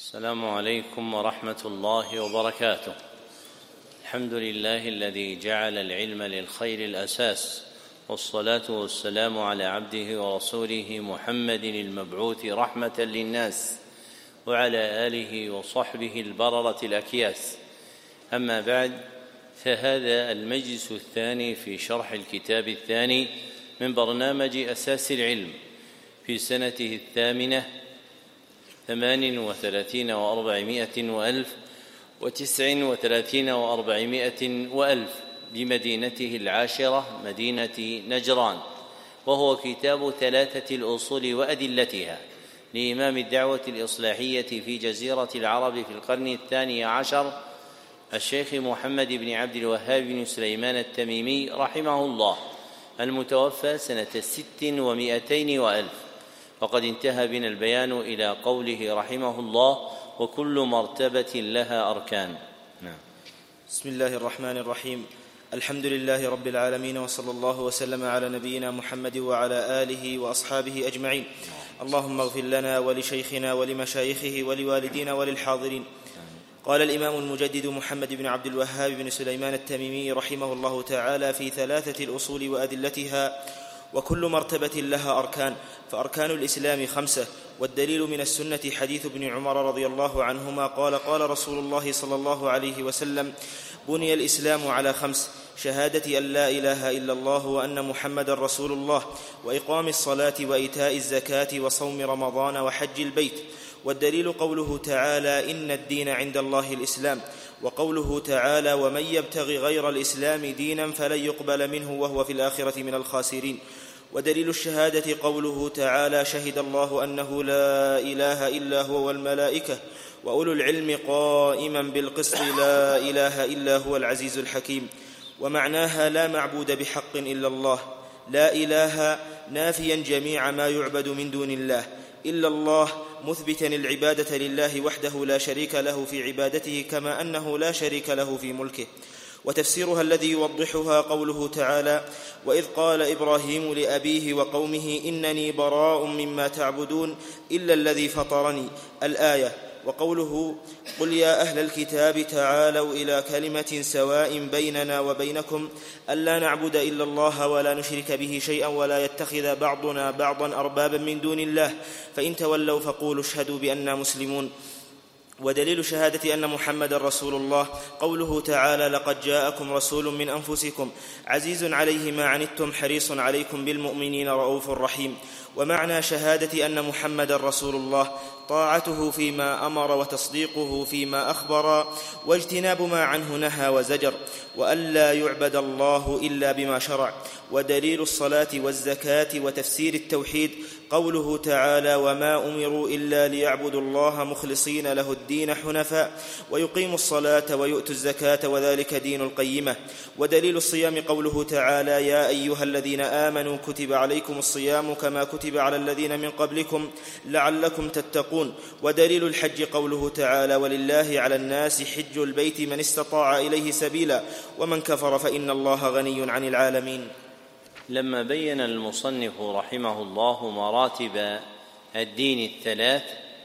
السلام عليكم ورحمة الله وبركاته. الحمد لله الذي جعل العلم للخير الأساس، والصلاة والسلام على عبده ورسوله محمد المبعوث رحمة للناس، وعلى آله وصحبه البررة الأكياس. أما بعد، فهذا المجلس الثاني في شرح الكتاب الثاني من برنامج أساس العلم في سنته 38 و400 وألف 39 و400 وألف بمدينته العاشرة مدينة نجران، وهو كتاب 3 الأصول وأدلتها لإمام الدعوة الإصلاحية في جزيرة العرب في القرن 12 الشيخ محمد بن عبد الوهاب بن سليمان التميمي رحمه الله، المتوفى سنة 600 وألف. وقد انتهى بنا البيان إلى قوله رحمه الله: وكل مرتبة لها أركان. بسم الله الرحمن الرحيم. الحمد لله رب العالمين، وصلى الله وسلم على نبينا محمد وعلى آله وأصحابه أجمعين. اللهم اغفر لنا ولشيخنا ولمشايخه ولوالدينا وللحاضرين. قال الإمام المجدد محمد بن عبد الوهاب بن سليمان التميمي رحمه الله تعالى في 3 الأصول وأدلتها: وكل مرتبة لها أركان، فأركان الإسلام 5. والدليل من السنة حديث ابن عمر رضي الله عنهما قال: قال رسول الله صلى الله عليه وسلم: بني الإسلام على 5: شهادة أن لا إله إلا الله وأن محمدا رسول الله، وإقام الصلاة وإيتاء الزكاة وصوم رمضان وحج البيت. والدليل قوله تعالى: إن الدين عند الله الإسلام، وقوله تعالى: ومن يبتغ غير الإسلام دينا فلن يقبل منه وهو في الآخرة من الخاسرين. ودليل الشهادة قوله تعالى: شهد الله أنه لا إله إلا هو والملائكة وأولو العلم قائما بالقسط لا إله إلا هو العزيز الحكيم. ومعناها: لا معبود بحق إلا الله. لا إله نافيا جميع ما يعبد من دون الله، إلا الله مثبتا العبادة لله وحده لا شريك له في عبادته، كما أنه لا شريك له في ملكه. وتفسيرها الذي يوضحها قوله تعالى: وإذ قال إبراهيم لأبيه وقومه إنني براء مما تعبدون إلا الذي فطرني، الآية. وقوله: قل يا أهل الكتاب تعالوا إلى كلمة سواء بيننا وبينكم ألا نعبد إلا الله ولا نشرك به شيئا ولا يتخذ بعضنا بعضا أربابا من دون الله، فإن تولوا فقولوا اشهدوا بأننا مسلمون. ودليل شهادة أن محمد رسول الله قوله تعالى: لقد جاءكم رسول من أنفسكم عزيز عليه ما عنتم حريص عليكم بالمؤمنين رؤوف رحيم. ومعنى شهادة أن محمد رسول الله طاعته فيما أمر وتصديقه فيما أخبر واجتناب ما عنه نهى وزجر، وألا يعبد الله إلا بما شرع. ودليل الصلاة والزكاة وتفسير التوحيد قوله تعالى: وما أمروا إلا ليعبدوا الله مخلصين له الدين حنفاء ويقيموا الصلاة ويؤتوا الزكاة وذلك دين القيمة. ودليل الصيام قوله تعالى: يا أيها الذين آمنوا كتب عليكم الصيام كما كتب على الذين من قبلكم لعلكم تتقون. ودليل الحج قوله تعالى: ولله على الناس حج البيت من استطاع إليه سبيلا ومن كفر فإن الله غني عن العالمين. لما بين المصنف رحمه الله مراتب الدين 3: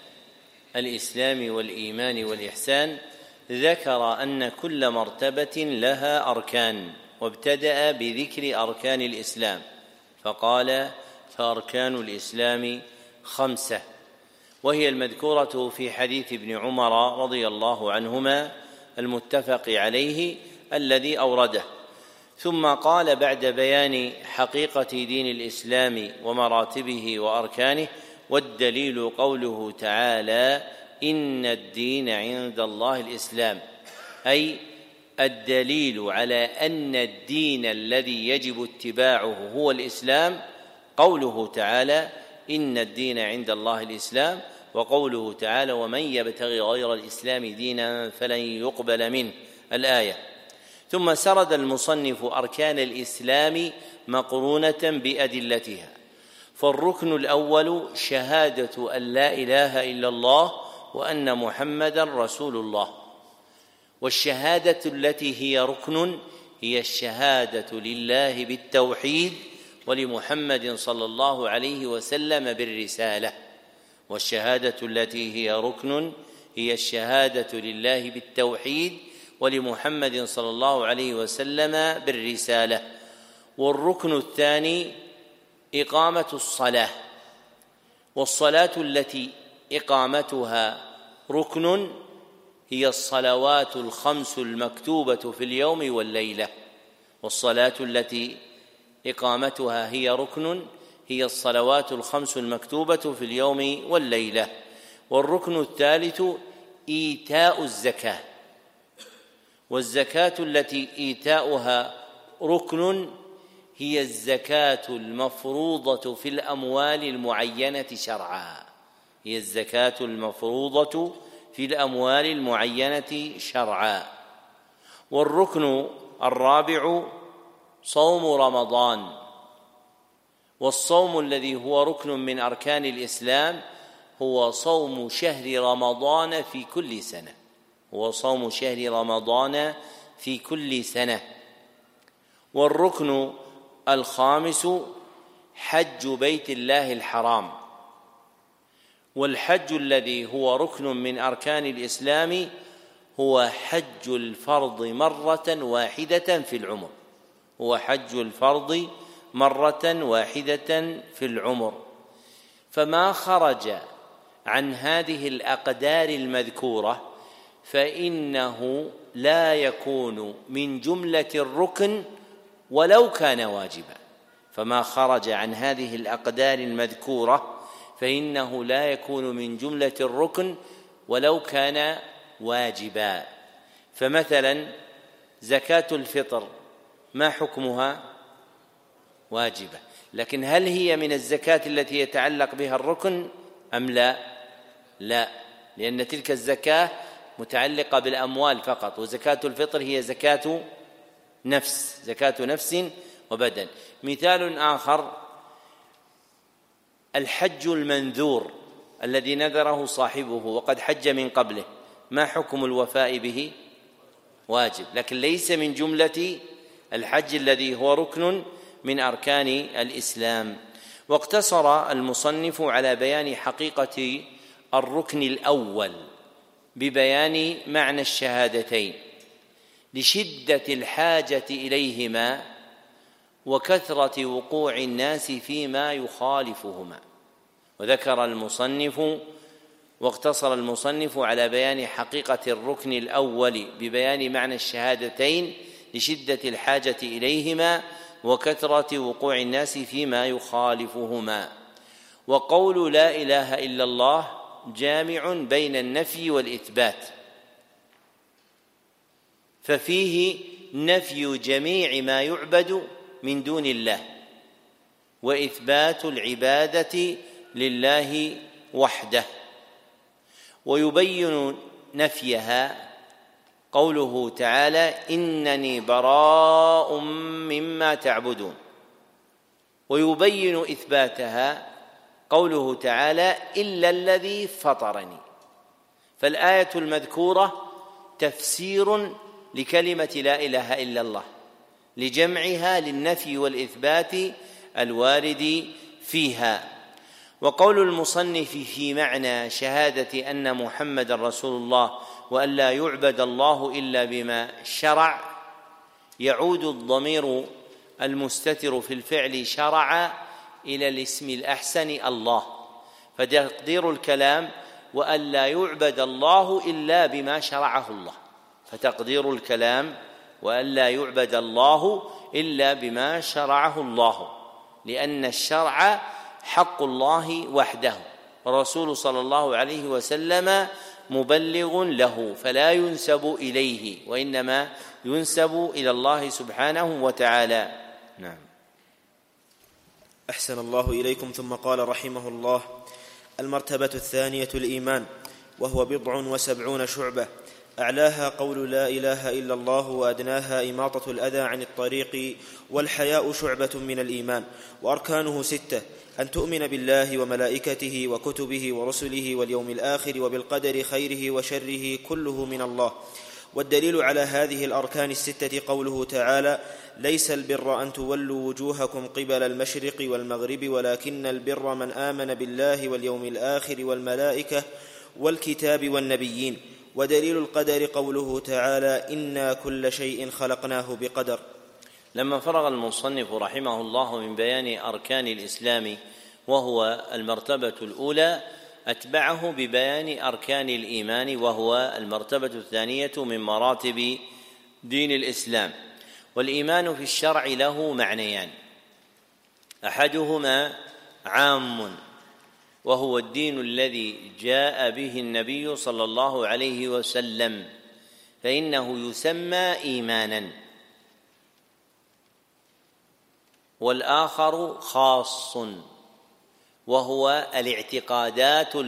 الإسلام والإيمان والإحسان، ذكر أن كل مرتبة لها أركان، وابتدأ بذكر أركان الإسلام فقال: فأركان الإسلام 5، وهي المذكورة في حديث ابن عمر رضي الله عنهما المتفق عليه الذي أورده. ثم قال بعد بيان حقيقة دين الإسلام ومراتبه وأركانه: والدليل قوله تعالى: إن الدين عند الله الإسلام، أي الدليل على أن الدين الذي يجب اتباعه هو الإسلام قوله تعالى: إن الدين عند الله الإسلام، وقوله تعالى: ومن يبتغي غير الإسلام دينا فلن يقبل منه، الآية. ثم سرد المصنف أركان الإسلام مقرونة بأدلتها. فالركن الأول شهادة أن لا إله إلا الله وأن محمدا رسول الله. والشهادة التي هي ركن هي الشهادة لله بالتوحيد ولمحمد صلى الله عليه وسلم بالرسالة. والشهادة التي هي ركن هي الشهادة لله بالتوحيد ولمحمد صلى الله عليه وسلم بالرسالة. والركن الثاني إقامة الصلاة، والصلاة التي إقامتها ركن هي الصلوات الخمس المكتوبة في اليوم والليلة. والصلاة التي إقامتها هي ركن هي الصلوات الخمس المكتوبة في اليوم والليلة. والركن الثالث إيتاء الزكاة، والزكاة التي إيتاؤها ركن هي الزكاة المفروضة في الأموال المعينة شرعا، هي الزكاة المفروضة في الأموال المعينة شرعا. والركن الرابع صوم رمضان، والصوم الذي هو ركن من أركان الإسلام هو صوم شهر رمضان في كل سنة، هو صوم شهر رمضان في كل سنة. والركن الخامس حج بيت الله الحرام، والحج الذي هو ركن من أركان الإسلام هو حج الفرض مرة واحدة في العمر، هو حج الفرض مرة واحدة في العمر. فما خرج عن هذه الأقدار المذكورة فإنه لا يكون من جملة الركن ولو كان واجبا، فما خرج عن هذه الأقدار المذكورة فإنه لا يكون من جملة الركن ولو كان واجبا. فمثلا زكاة الفطر ما حكمها؟ واجبة، لكن هل هي من الزكاة التي يتعلق بها الركن أم لا؟ لا، لأن تلك الزكاة متعلقة بالأموال فقط، وزكاة الفطر هي زكاة نفس، زكاة نفس وبدن. مثال آخر الحج المنذور الذي نذره صاحبه وقد حج من قبله، ما حكم الوفاء به؟ واجب، لكن ليس من جملة الحج الذي هو ركن من أركان الإسلام. واقتصر المصنف على بيان حقيقة الركن الأول ببيان معنى الشهادتين لشدة الحاجة إليهما وكثرة وقوع الناس فيما يخالفهما. واقتصر المصنف على بيان حقيقة الركن الأول ببيان معنى الشهادتين لشدة الحاجة إليهما وكثرة وقوع الناس فيما يخالفهما. وقول لا إله إلا الله جامع بين النفي والإثبات، ففيه نفي جميع ما يعبد من دون الله وإثبات العبادة لله وحده. ويبين نفيها قوله تعالى إنني براء مما تعبدون، ويبين إثباتها قوله تعالى إلا الذي فطرني. فالآية المذكورة تفسير لكلمة لا إله إلا الله لجمعها للنفي والإثبات الوارد فيها. وقول المصنف في معنى شهادة أن محمد رسول الله وأن لا يعبد الله إلا بما شرع يعود الضمير المستتر في الفعل شرع إلى الاسم الأحسن الله، فتقدير الكلام وأن لا يعبد الله إلا بما شرعه الله، فتقدير الكلام وأن لا يعبد الله إلا بما شرعه الله، لأن الشرع حق الله وحده، والرسول صلى الله عليه وسلم مبلغ له فلا ينسب إليه وإنما ينسب إلى الله سبحانه وتعالى. نعم. أحسن الله إليكم. ثم قال رحمه الله: المرتبة الثانية الإيمان، وهو 70 شعبة، أعلاها قول لا إله إلا الله، وأدناها إماطة الأذى عن الطريق، والحياء شعبة من الإيمان. وأركانه 6: أن تؤمن بالله وملائكته وكتبه ورسله واليوم الآخر وبالقدر خيره وشره كله من الله. والدليل على هذه الأركان 6 قوله تعالى: ليس البر أن تولوا وجوهكم قبل المشرق والمغرب ولكن البر من آمن بالله واليوم الآخر والملائكة والكتاب والنبيين. ودليل القدر قوله تعالى: إنا كل شيء خلقناه بقدر. لما فرغ المصنف رحمه الله من بيان أركان الإسلام وهو المرتبة الأولى، أتبعه ببيان أركان الإيمان وهو المرتبة الثانية من مراتب دين الإسلام. والإيمان في الشرع له معنيان: أحدهما عام وهو الدين الذي جاء به النبي صلى الله عليه وسلم، فإنه يسمى إيمانا. والآخر خاص وهو الاعتقادات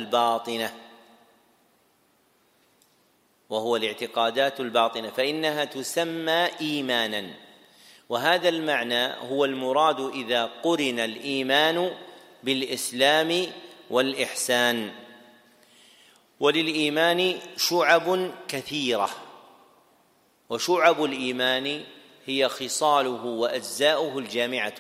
الباطنة، فإنها تسمى إيمانا. وهذا المعنى هو المراد إذا قرن الإيمان بالإسلام والإحسان. وللإيمان شعب كثيرة، وشعب الإيمان هي خصاله وأجزاؤه الجامعة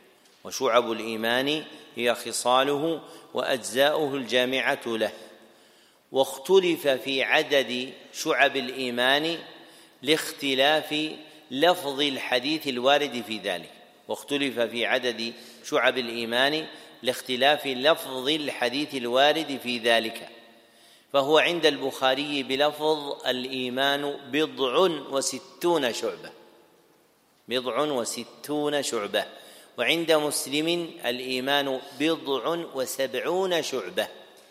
له، واختلف في عدد شعب الإيمان لاختلاف لفظ الحديث الوارد في ذلك، فهو عند البخاري بلفظ: الإيمان 67 شعبة، وعند مسلم: الإيمان 70 شعبة.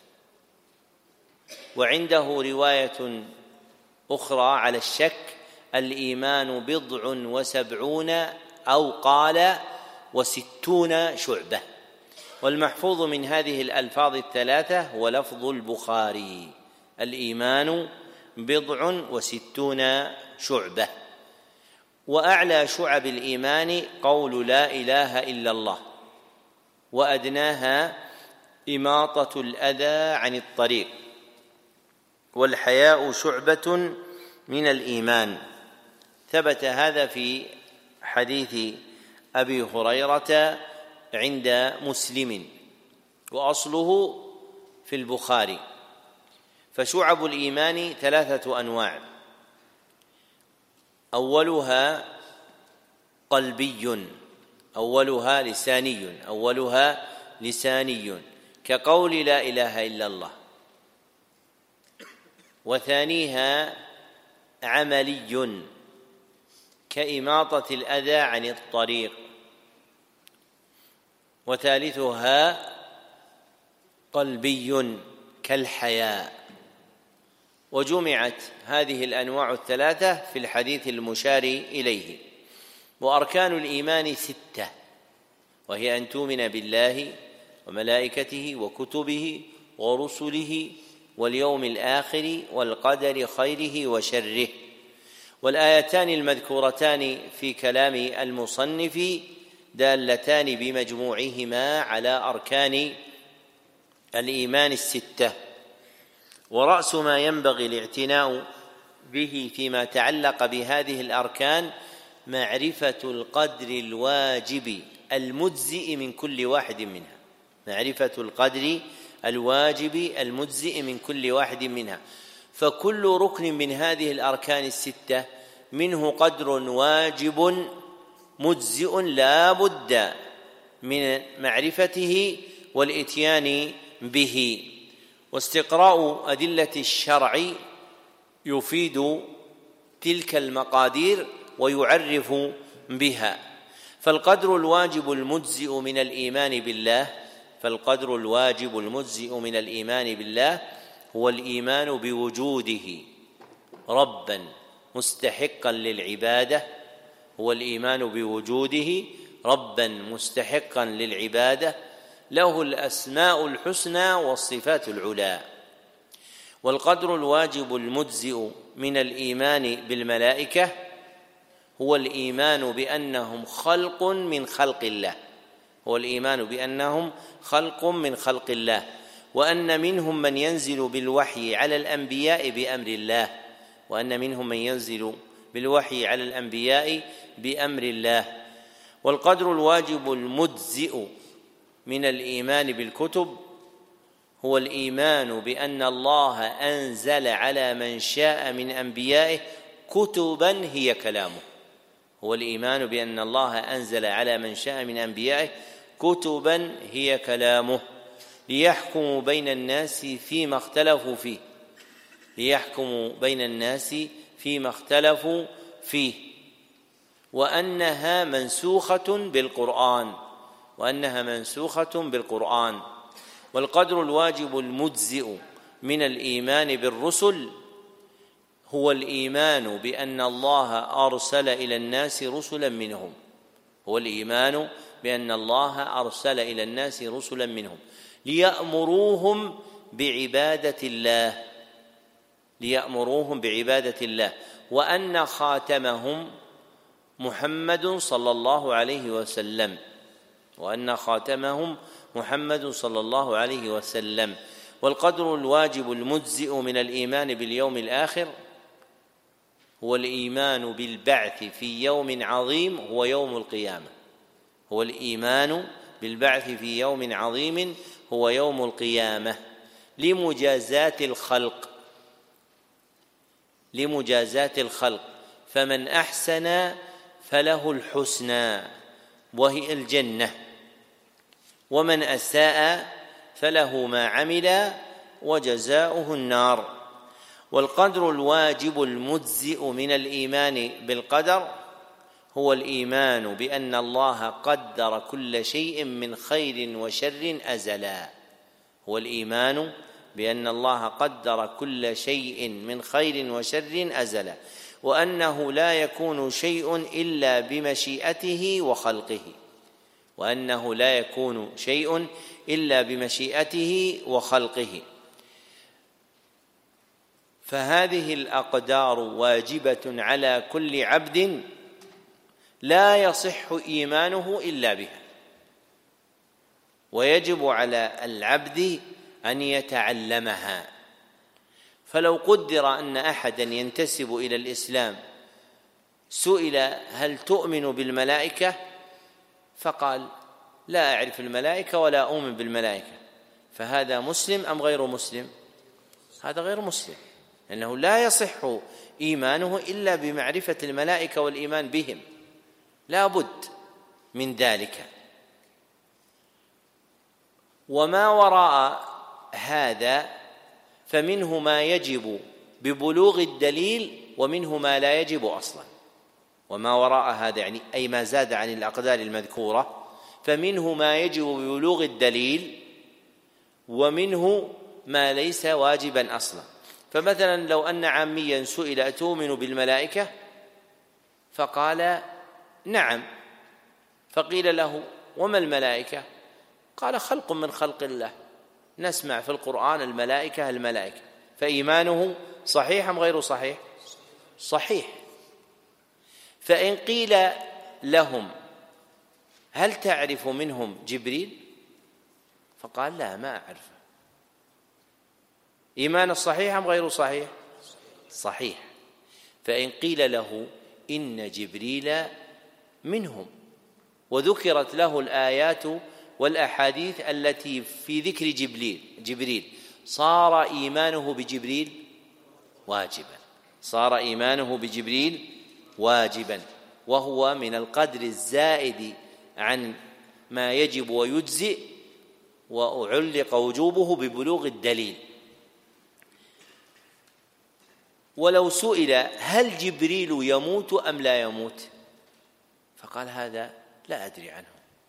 وعنده رواية أخرى على الشك: الإيمان 70 أو قال 60 شعبة. والمحفوظ من هذه الألفاظ الثلاثة هو لفظ البخاري: الإيمان 60 شعبة. وأعلى شعب الإيمان قول لا إله إلا الله، وأدناها إماطة الأذى عن الطريق، والحياء شعبة من الإيمان. ثبت هذا في حديث أبي هريرة عند مسلم، وأصله في البخاري. فشعب الإيمان 3 أنواع: أولها قلبي، أولها لساني كقول لا إله إلا الله. وثانيها عملي كإماطة الأذى عن الطريق. وثالثها قلبي كالحياء. وجمعت هذه الأنواع الثلاثة في الحديث المشار إليه. وأركان الإيمان 6، وهي أن تؤمن بالله وملائكته وكتبه ورسله واليوم الآخر والقدر خيره وشره. والآيتان المذكورتان في كلام المصنف دالتان بمجموعهما على أركان الإيمان 6. ورأس ما ينبغي الاعتناء به فيما تعلق بهذه الأركان معرفة القدر الواجب المجزئ من كل واحد منها، فكل ركن من هذه الأركان 6 منه قدر واجب مجزئ لا بد من معرفته والإتيان به. واستقراء أدلة الشرع يفيد تلك المقادير ويعرف بها. فالقدر الواجب المجزئ من الإيمان بالله هو الإيمان بوجوده ربا مستحقا للعبادة، له الأسماء الحسنى والصفات العلى. والقدر الواجب المجزئ من الإيمان بالملائكة هو الإيمان بأنهم خلق من خلق الله، وأن منهم من ينزل بالوحي على الأنبياء بأمر الله والقدر الواجب المجزئ من الإيمان بالكتب هو الإيمان بأن الله أنزل على من شاء من أنبيائه كتبا هي كلامه. هو الإيمان بأن الله أنزل على من شاء من أنبيائه كتبا هي كلامه ليحكموا بين الناس فيما اختلفوا فيه، ليحكموا بين الناس فيما اختلفوا فيه، وأنها منسوخة بالقرآن، وأنها منسوخة بالقرآن. والقدر الواجب المجزئ من الإيمان بالرسل هو الإيمان بأن الله أرسل إلى الناس رسلا منهم، هو الإيمان بأن الله أرسل إلى الناس رسلا منهم ليأمروهم بعبادة الله، ليأمروهم بعبادة الله، وأن خاتمهم محمد صلى الله عليه وسلم، وأن خاتمهم محمد صلى الله عليه وسلم. والقدر الواجب المجزئ من الإيمان باليوم الآخر هو الإيمان بالبعث في يوم عظيم هو يوم القيامة، هو الإيمان بالبعث في يوم عظيم هو يوم القيامة لمجازاة الخلق، لمجازاة الخلق، فمن أحسن فله الحسنى وهي الجنة، ومن أساء فله ما عمل وجزاؤه النار. والقدر الواجب المجزئ من الإيمان بالقدر هو الإيمان بأن الله قدر كل شيء من خير وشر أزلا، هو الإيمان بأن الله قدر كل شيء من خير وشر أزلا، وأنه لا يكون شيء إلا بمشيئته وخلقه، وأنه لا يكون شيء إلا بمشيئته وخلقه. فهذه الأقدار واجبة على كل عبد لا يصح إيمانه إلا بها، ويجب على العبد أن يتعلمها. فلو قدر أن أحدا ينتسب إلى الإسلام سئل هل تؤمن بالملائكة؟ فقال لا أعرف الملائكة ولا أؤمن بالملائكة، فهذا مسلم أم غير مسلم؟ هذا غير مسلم، لأنه لا يصح إيمانه إلا بمعرفة الملائكة والإيمان بهم، لا بد من ذلك. وما وراء هذا فمنه ما يجب ببلوغ الدليل ومنه ما لا يجب أصلا. وما وراء هذا يعني أي ما زاد عن الأقدار المذكورة، فمنه ما يجب ببلوغ الدليل ومنه ما ليس واجبا أصلا. فمثلا لو أن عاميا سئل أتؤمن بالملائكة؟ فقال نعم، فقيل له وما الملائكة؟ قال خلق من خلق الله، نسمع في القرآن الملائكة الملائكة، فإيمانه صحيح أم غير صحيح؟ صحيح. فإن قيل لهم هل تعرف منهم جبريل؟ فقال لا ما أعرفه، إيمان الصحيح أم غير صحيح؟ صحيح. فإن قيل له إن جبريل منهم وذكرت له الآيات والأحاديث التي في ذكر جبريل صار إيمانه بجبريل واجبا، صار إيمانه بجبريل واجبا، وهو من القدر الزائد عن ما يجب ويجزئ، وأعلق وجوبه ببلوغ الدليل. ولو سئل هل جبريل يموت أم لا يموت؟ فقال هذا لا أدري عنه.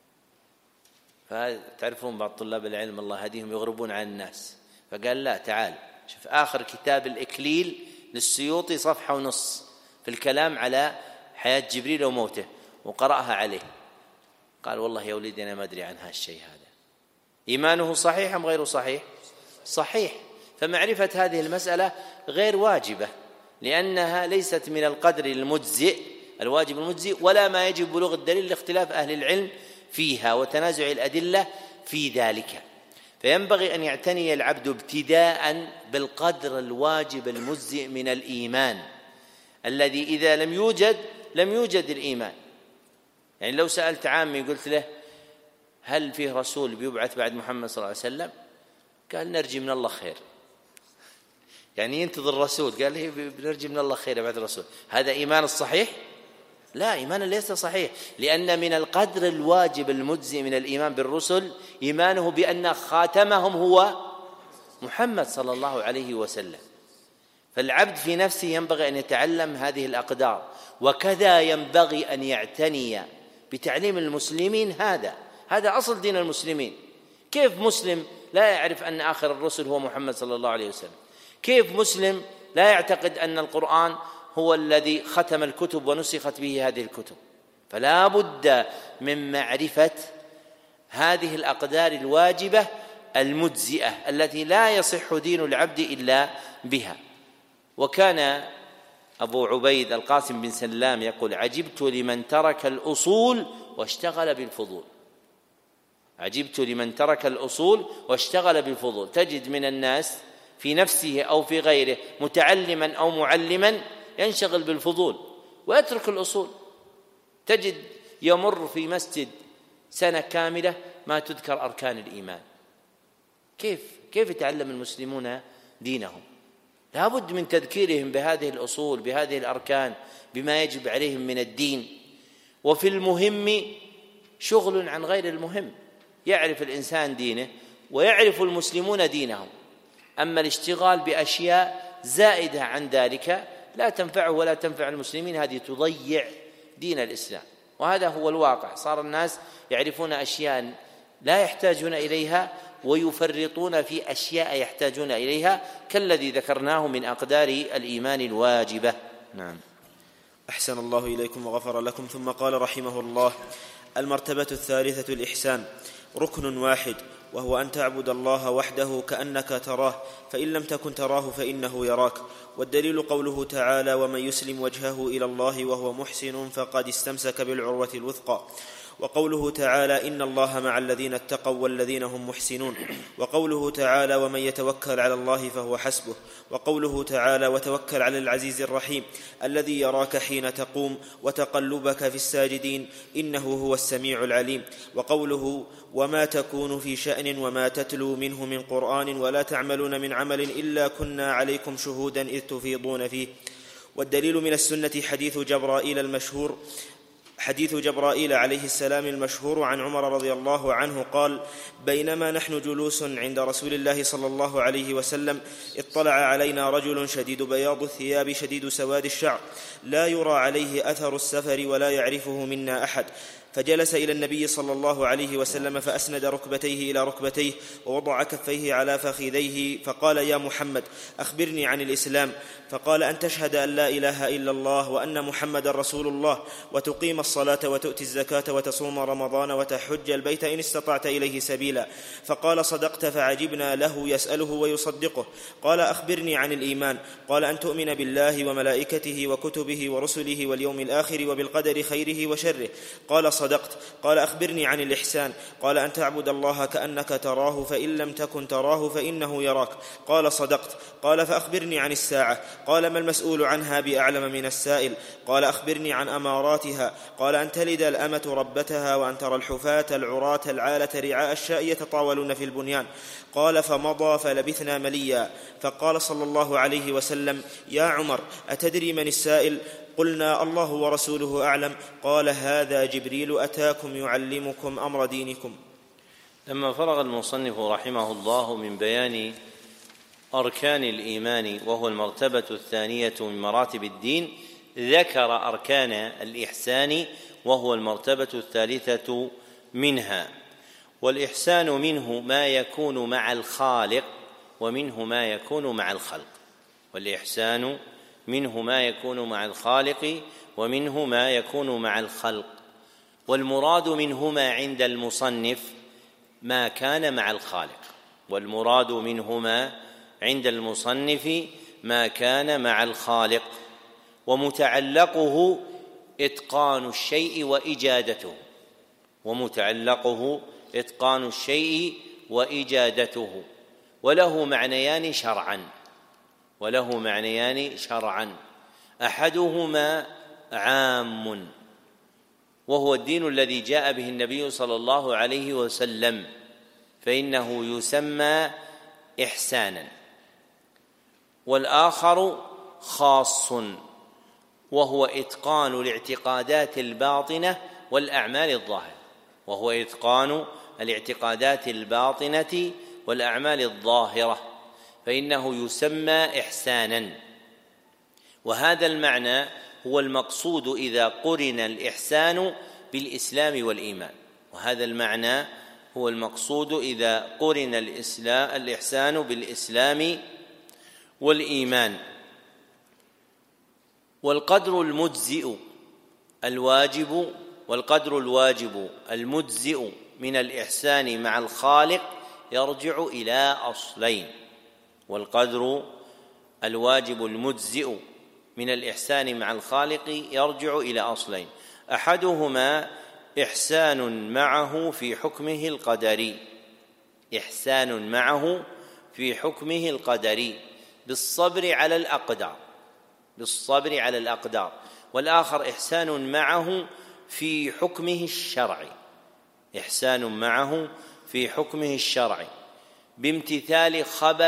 فتعرفون بعض طلاب العلم الله هديهم يغربون عن الناس، فقال لا تعال شوف آخر كتاب الإكليل للسيوطي صفحة ونص في الكلام على حياة جبريل وموته، وقرأها عليه. قال والله يا ولدي أنا ما أدري عن هالشيء هذا. إيمانه صحيح أم غير صحيح؟ صحيح. فمعرفة هذه المسألة غير واجبة، لأنها ليست من القدر المجزئ الواجب المجزئ، ولا ما يجب بلوغ الدليل لاختلاف أهل العلم فيها وتنازع الأدلة في ذلك. فينبغي أن يعتني العبد ابتداء بالقدر الواجب المجزئ من الإيمان الذي إذا لم يوجد الإيمان. يعني لو سألت عامي قلت له هل فيه رسول بيبعث بعد محمد صلى الله عليه وسلم؟ قال نرجي من الله خير، يعني ينتظر الرسول، قال هي بنرجي من الله خير بعد الرسول. هذا إيمان الصحيح؟ لا، إيمان ليس صحيح، لأن من القدر الواجب المجزي من الإيمان بالرسل إيمانه بأن خاتمهم هو محمد صلى الله عليه وسلم. فالعبد في نفسه ينبغي أن يتعلم هذه الأقدار، وكذا ينبغي أن يعتني بتعليم المسلمين. هذا أصل دين المسلمين. كيف مسلم لا يعرف أن آخر الرسل هو محمد صلى الله عليه وسلم؟ كيف مسلم لا يعتقد أن القرآن هو الذي ختم الكتب ونسخت به هذه الكتب؟ فلا بد من معرفة هذه الأقدار الواجبة المجزئة التي لا يصح دين العبد إلا بها. وكان أبو عبيد القاسم بن سلام يقول: عجبت لمن ترك الأصول واشتغل بالفضول. عجبت لمن ترك الأصول واشتغل بالفضول. تجد من الناس في نفسه أو في غيره متعلما أو معلما ينشغل بالفضول ويترك الأصول. تجد يمر في مسجد سنة كاملة ما تذكر أركان الإيمان. كيف يتعلم المسلمون دينهم؟ لا بد من تذكيرهم بهذه الأصول، بهذه الأركان، بما يجب عليهم من الدين. وفي المهم شغل عن غير المهم. يعرف الإنسان دينه ويعرف المسلمون دينهم. أما الاشتغال بأشياء زائدة عن ذلك لا تنفعه ولا تنفع المسلمين، هذه تضيع دين الإسلام. وهذا هو الواقع. صار الناس يعرفون أشياء لا يحتاجون إليها ويفرطون في أشياء يحتاجون إليها، كالذي ذكرناه من أقدار الإيمان الواجبة. نعم. أحسن الله إليكم وغفر لكم. ثم قال رحمه الله: المرتبة الثالثة الإحسان، ركن واحد، وهو أن تعبد الله وحده كأنك تراه، فإن لم تكن تراه فإنه يراك. والدليل قوله تعالى: ومن يسلم وجهه إلى الله وهو محسن فقد استمسك بالعروة الوثقى. وقوله تعالى: إن الله مع الذين اتقوا والذين هم محسنون. وقوله تعالى: ومن يتوكل على الله فهو حسبه. وقوله تعالى: وتوكل على العزيز الرحيم الذي يراك حين تقوم وتقلبك في الساجدين إنه هو السميع العليم. وقوله: وما تكون في شأن وما تتلو منه من قرآن ولا تعملون من عمل إلا كنا عليكم شهودا إذ تفيضون فيه. والدليل من السنة حديث جبرائيل عليه السلام المشهور عن عمر رضي الله عنه قال: بينما نحن جلوس عند رسول الله صلى الله عليه وسلم اطلع علينا رجل شديد بياض الثياب شديد سواد الشعر لا يرى عليه أثر السفر ولا يعرفه منا أحد، فجلس إلى النبي صلى الله عليه وسلم فأسند ركبتيه إلى ركبتيه ووضع كفيه على فخذيه فقال: يا محمد أخبرني عن الإسلام. فقال: أن تشهد أن لا إله إلا الله وأن محمد رسول الله وتقيم الصلاة وتؤتي الزكاة وتصوم رمضان وتحج البيت إن استطعت إليه سبيلا. فقال: صدقت. فعجبنا له يسأله ويصدقه. قال: أخبرني عن الإيمان. قال: أن تؤمن بالله وملائكته وكتبه ورسله واليوم الآخر وبالقدر خيره وشره. قال: صدقت. قال: أخبرني عن الإحسان. قال: أن تعبد الله كأنك تراه فإن لم تكن تراه فإنه يراك. قال: صدقت. قال: فأخبرني عن الساعة. قال: ما المسؤول عنها بأعلم من السائل. قال: أخبرني عن أماراتها. قال: أن تلد الأمة ربتها وأن ترى الحفاة العراة العالة رعاء الشاء يتطاولون في البنيان. قال: فمضى فلبثنا مليا. فقال صلى الله عليه وسلم: يا عمر أتدري من السائل؟ قلنا: الله ورسوله أعلم. قال: هذا جبريل أتاكم يعلمكم أمر دينكم. لما فرغ المصنف رحمه الله من بيان أركان الإيمان وهو المرتبة الثانية من مراتب الدين، ذكر أركان الإحسان وهو المرتبة الثالثة منها. والإحسان منه ما يكون مع الخالق ومنه ما يكون مع الخلق. والإحسان منه ما يكون مع الخالق ومنه ما يكون مع الخلق. والمراد منهما عند المصنف ما كان مع الخالق. والمراد منهما عند المصنف ما كان مع الخالق. ومتعلقه إتقان الشيء وإجادته. ومتعلقه إتقان الشيء وإجادته. وله معنيان شرعا. أحدهما عام وهو الدين الذي جاء به النبي صلى الله عليه وسلم، فإنه يسمى إحسانا، والآخر خاص وهو إتقان الاعتقادات الباطنة والأعمال الظاهرة، وهو إتقان الاعتقادات الباطنة والأعمال الظاهرة، فإنه يسمى إحسانا. وهذا المعنى هو المقصود إذا قرن الإحسان بالإسلام والإيمان، وهذا المعنى هو المقصود إذا قرن الإحسان بالإسلام والإيمان. والقدر الواجب المجزئ من الإحسان مع الخالق يرجع إلى أصلين. والقدر الواجب المجزئ من الإحسان مع الخالق يرجع إلى أصلين: أحدهما إحسان معه في حكمه القدري، إحسان معه في حكمه القدري بالصبر على الأقدار، والآخر إحسان معه في حكمه الشرعي، إحسان معه في حكمه الشرعي بامتثال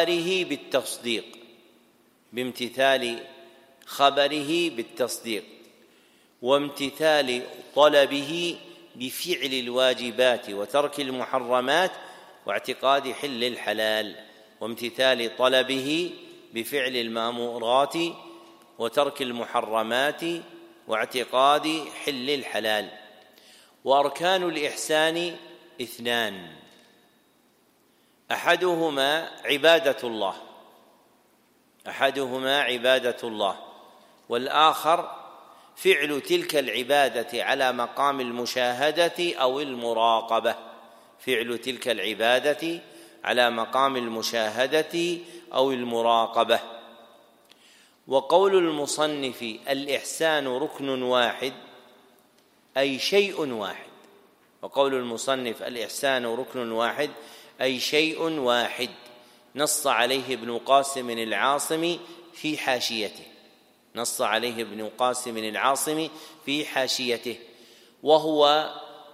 خبره بالتصديق وامتثال طلبه بفعل الواجبات وترك المحرمات واعتقاد حل الحلال، وامتثال طلبه بفعل المأمورات وترك المحرمات واعتقاد حل الحلال. وأركان الإحسان 2: أحدهما عبادة الله، والآخر فعل تلك العبادة على مقام المشاهدة أو المراقبة. وقول المصنف الإحسان ركن واحد أي شيء واحد، نص عليه ابن قاسم العاصمي في حاشيته، وهو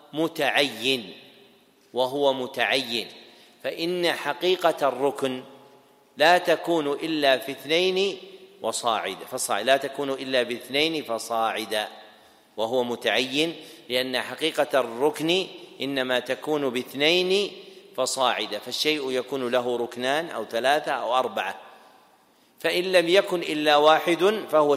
متعين، فإن حقيقة الركن لا تكون إلا في 2 فصاعدا، وهو متعين لأن حقيقة الركن إنما تكون ب2 فصاعدا، فالشيء يكون له ركنان أو 3 أو 4، فإن لم يكن إلا واحد فهو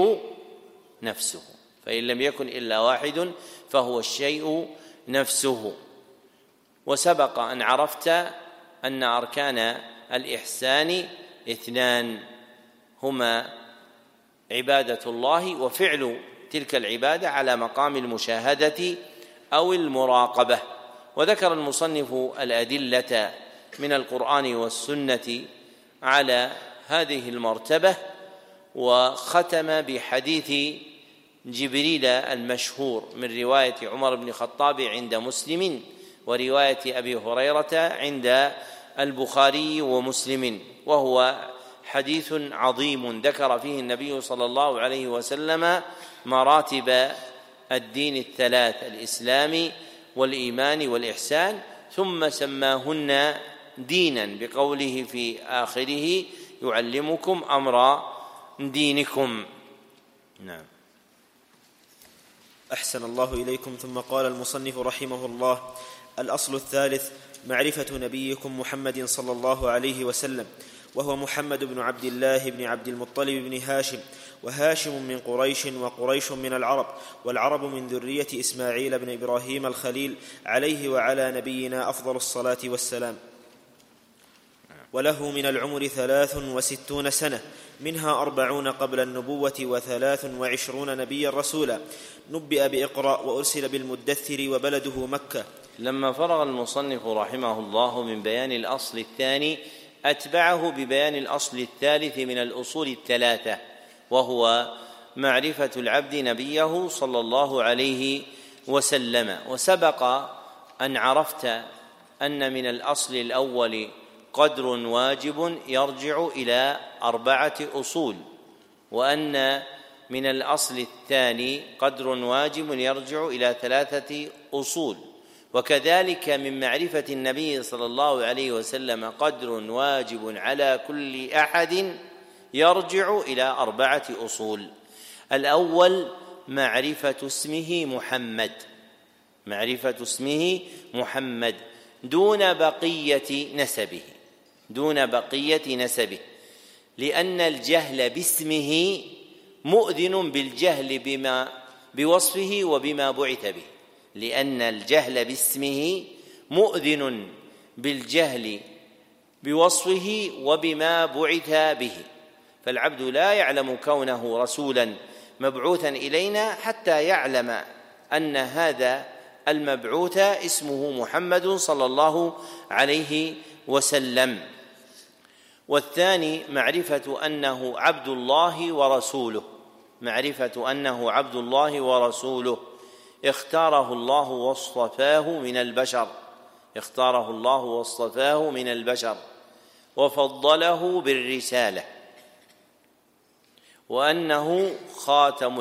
الشيء نفسه. وسبق أن عرفت أن أركان الإحسان 2: هما عبادة الله وفعل تلك العبادة على مقام المشاهدة أو المراقبة. وذكر المصنف الأدلة من القرآن والسنة على هذه المرتبة، وختم بحديث جبريل المشهور من رواية عمر بن الخطاب عند مسلم، ورواية أبي هريرة عند البخاري ومسلم، وهو حديث عظيم ذكر فيه النبي صلى الله عليه وسلم مراتب الدين 3: الإسلام والإيمان والإحسان، ثم سماهن دينا بقوله في آخره: يعلمكم أمر دينكم. نعم. أحسن الله إليكم. ثم قال المصنف رحمه الله: الأصل 3: معرفة نبيكم محمد صلى الله عليه وسلم، وهو محمد بن عبد الله بن عبد المطلب بن هاشم، وهاشم من قريش، وقريش من العرب، والعرب من ذرية إسماعيل بن إبراهيم الخليل عليه وعلى نبينا أفضل الصلاة والسلام. وله من العمر 63 سنة، منها 40 قبل النبوة، 23 نبيا رسولا، نبئ بإقرأ وأرسل بالمدثر، وبلده مكة. لما فرغ المصنف رحمه الله من بيان الأصل الثاني أتبعه ببيان الأصل الثالث من الأصول 3، وهو معرفة العبد نبيه صلى الله عليه وسلم. وسبق أن عرفت أن من الأصل الأول قدر واجب يرجع إلى 4 أصول، وأن من الأصل الثاني قدر واجب يرجع إلى 3 أصول، وكذلك من معرفة النبي صلى الله عليه وسلم قدر واجب على كل أحد يرجع إلى 4 أصول. الأول معرفة اسمه محمد، معرفة اسمه محمد دون بقية نسبه، لأن الجهل باسمه مؤذن بالجهل بوصفه وبما بعث به، لأن الجهل باسمه مؤذن بالجهل بوصفه وبما بعث به، فالعبد لا يعلم كونه رسولا مبعوثا إلينا حتى يعلم أن هذا المبعوث اسمه محمد صلى الله عليه وسلم. والثاني معرفة أنه عبد الله ورسوله، معرفة أنه عبد الله ورسوله اختاره الله واصطفاه من البشر وفضله بالرسالة، وأنه خاتم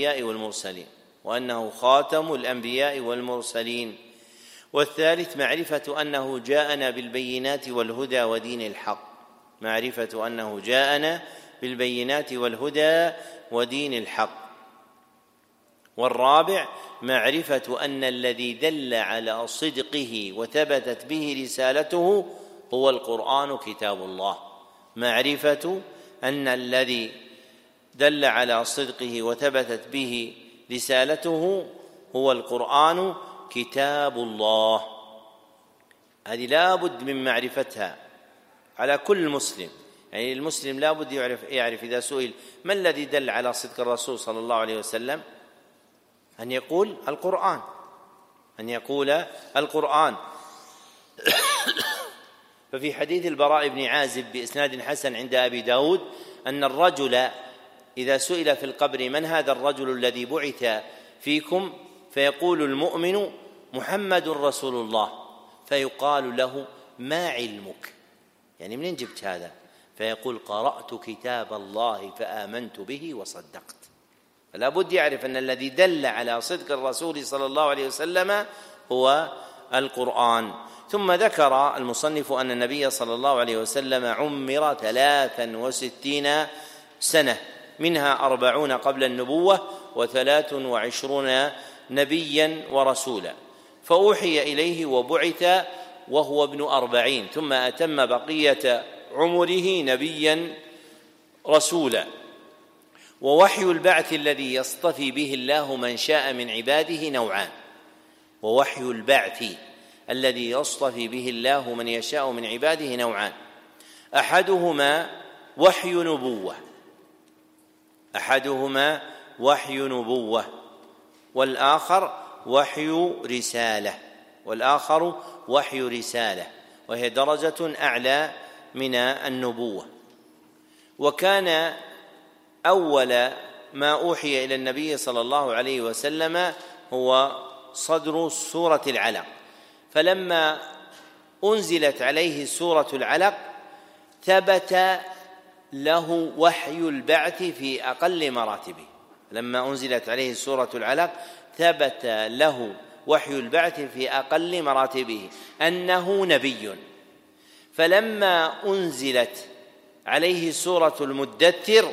الأنبياء والمرسلين. والثالث معرفة أنه جاءنا بالبينات والهدى ودين الحق، معرفة أنه جاءنا بالبينات والهدى ودين الحق. والرابع معرفة أن الذي دل على صدقه وثبتت به رسالته هو القرآن كتاب الله، معرفة أن الذي دل على صدقه وثبتت به رسالته هو القرآن كتاب الله. هذه لا بد من معرفتها على كل مسلم، يعني المسلم لا بد يعرف إذا سئل ما الذي دل على صدق الرسول صلى الله عليه وسلم أن يقول القرآن. ففي حديث البراء بن عازب بإسناد حسن عند أبي داود أن الرجل إذا سئل في القبر من هذا الرجل الذي بعث فيكم، فيقول المؤمن محمد رسول الله، فيقال له ما علمك، يعني منين جبت هذا؟ فيقول قرأت كتاب الله فآمنت به وصدقت. فلا بد يعرف أن الذي دل على صدق الرسول صلى الله عليه وسلم هو القرآن. ثم ذكر المصنف أن النبي صلى الله عليه وسلم عمر 63 سنة، منها 40 قبل النبوة و23 نبيا ورسولا، فأوحي إليه وبعث وهو ابن 40، ثم أتم بقية عمره نبيا رسولا. ووحي البعث الذي يصطفي به الله من شاء من عباده نوعان، ووحي البعث الذي يصطفي به الله من يشاء من عباده نوعان، أحدهما وحي نبوة والآخر وحي رسالة، وهي درجة أعلى من النبوة. وكان أول ما أوحي إلى النبي صلى الله عليه وسلم هو صدر سورة العلق، فلما أنزلت عليه سورة العلق ثبت له وحي البعث في أقل مراتبه، لما أنزلت عليه سورة العلق ثبت له وحي البعث في أقل مراتبه أنه نبي. فلما أنزلت عليه سورة المدثر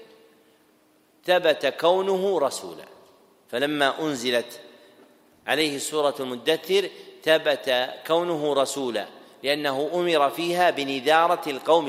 ثبت كونه رسولا، فلما أنزلت عليه سورة المدثر ثبت كونه رسولا، لأنه أمر فيها بنذارة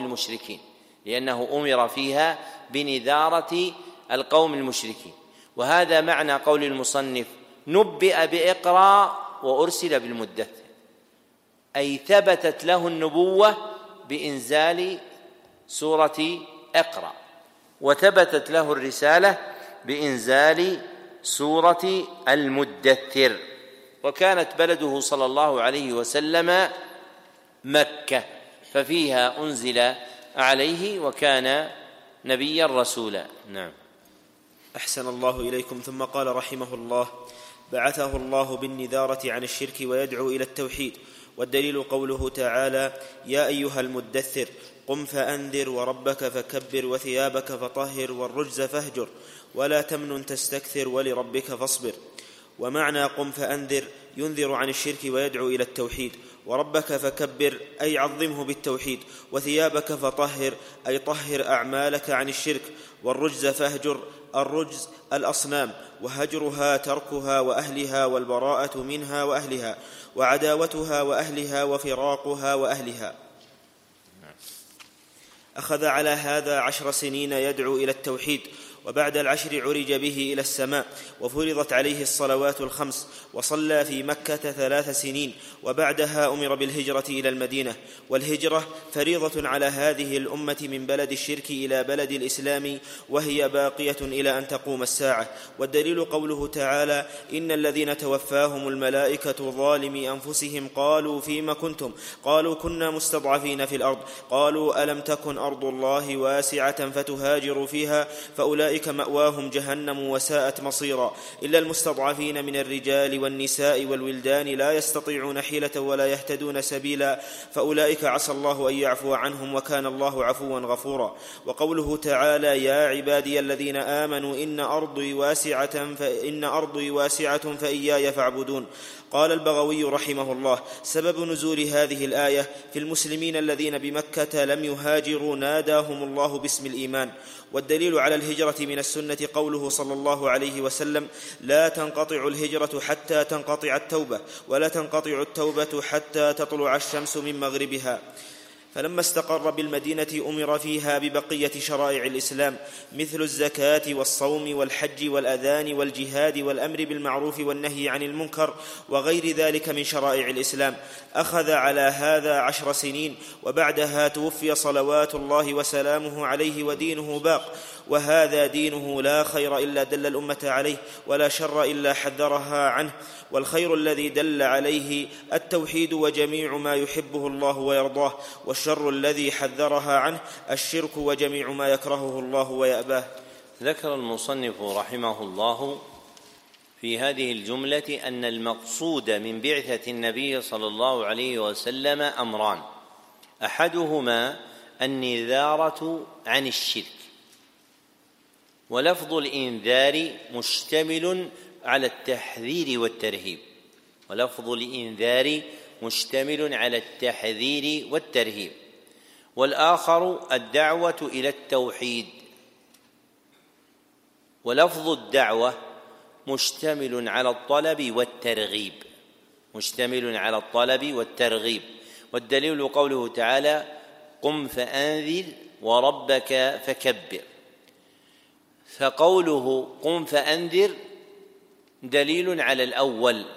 القوم المشركين، وهذا معنى قول المصنف نبئ بإقرأ وأرسل بالمدثر، أي ثبتت له النبوة بإنزال سورة اقرأ، وثبتت له الرسالة بإنزال سورة المدثر. وكانت بلده صلى الله عليه وسلم مكة، ففيها أنزل عليه وكان نبيا رسولا. نعم. أحسن الله إليكم. ثم قال رحمه الله: بعثه الله بالنذارة عن الشرك ويدعو إلى التوحيد. والدليل قوله تعالى: يا أيها المدثر قم فأنذر وربك فكبر وثيابك فطهر والرجز فاهجر ولا تمنن تستكثر ولربك فاصبر. ومعنى قم فأنذر ينذر عن الشرك ويدعو إلى التوحيد. وربك فكبر أي عظمه بالتوحيد. وثيابك فطهر أي طهر أعمالك عن الشرك. والرجز فاهجر، الرجز الأصنام، وهجرها تركها وأهلها، والبراءة منها وأهلها، وعداوتها وأهلها، وفراقها وأهلها. أخذ على هذا 10 سنين يدعو إلى التوحيد، وبعد 10 عرج به إلى السماء، وفرضت عليه الصلوات 5، وصلى في مكة 3 سنين، وبعدها أمر بالهجرة إلى المدينة. والهجرة فريضة على هذه الأمة من بلد الشرك إلى بلد الإسلام، وهي باقية إلى أن تقوم الساعة. والدليل قوله تعالى: إن الذين توفاهم الملائكة ظالمي أنفسهم قالوا فيم كنتم؟ قالوا كنا مستضعفين في الأرض. قالوا ألم تكن أرض الله واسعة فتهاجروا فيها؟ فأولئك مأواهم جهنم وساءت مصيرا. إلا المستضعفين من الرجال والنساء والولدان لا يستطيعون حيلة ولا يهتدون سبيلا، فأولئك عسى الله أن يعفو عنهم، وكان الله عفوا غفورا. وقوله تعالى: يا عبادي الذين آمنوا إن أرضي واسعة فإياي فاعبدون. قال البغوي رحمه الله: سبب نزول هذه الآية في المسلمين الذين بمكة لم يهاجروا ناداهم الله باسم الإيمان. والدليل على الهجرة من السنة قوله صلى الله عليه وسلم: لا تنقطع الهجرة حتى تنقطع التوبة، ولا تنقطع التوبة حتى تطلع الشمس من مغربها. فلما استقر بالمدينة أمر فيها ببقية شرائع الإسلام، مثل الزكاة والصوم والحج والأذان والجهاد والأمر بالمعروف والنهي عن المنكر وغير ذلك من شرائع الإسلام. أخذ على هذا 10 سنين، وبعدها توفي صلوات الله وسلامه عليه، ودينه باق. وهذا دينه لا خير إلا دل الأمة عليه، ولا شر إلا حذرها عنه. والخير الذي دل عليه التوحيد وجميع ما يحبه الله ويرضاه، والشر الذي حذرها عنه الشرك وجميع ما يكرهه الله ويأباه. ذكر المصنف رحمه الله في هذه الجملة أن المقصود من بعثة النبي صلى الله عليه وسلم أمران: أحدهما النذارة عن الشرك، ولفظ الإنذار مشتمل على التحذير والترهيب، ولفظ الإنذار مشتمل على التحذير والترهيب. والآخر الدعوة إلى التوحيد، ولفظ الدعوة مشتمل على الطلب والترغيب، مشتمل على الطلب والترغيب. والدليل قوله تعالى: قم فأنذر وربك فكبر. فقوله قم فأنذر دليل على الأول،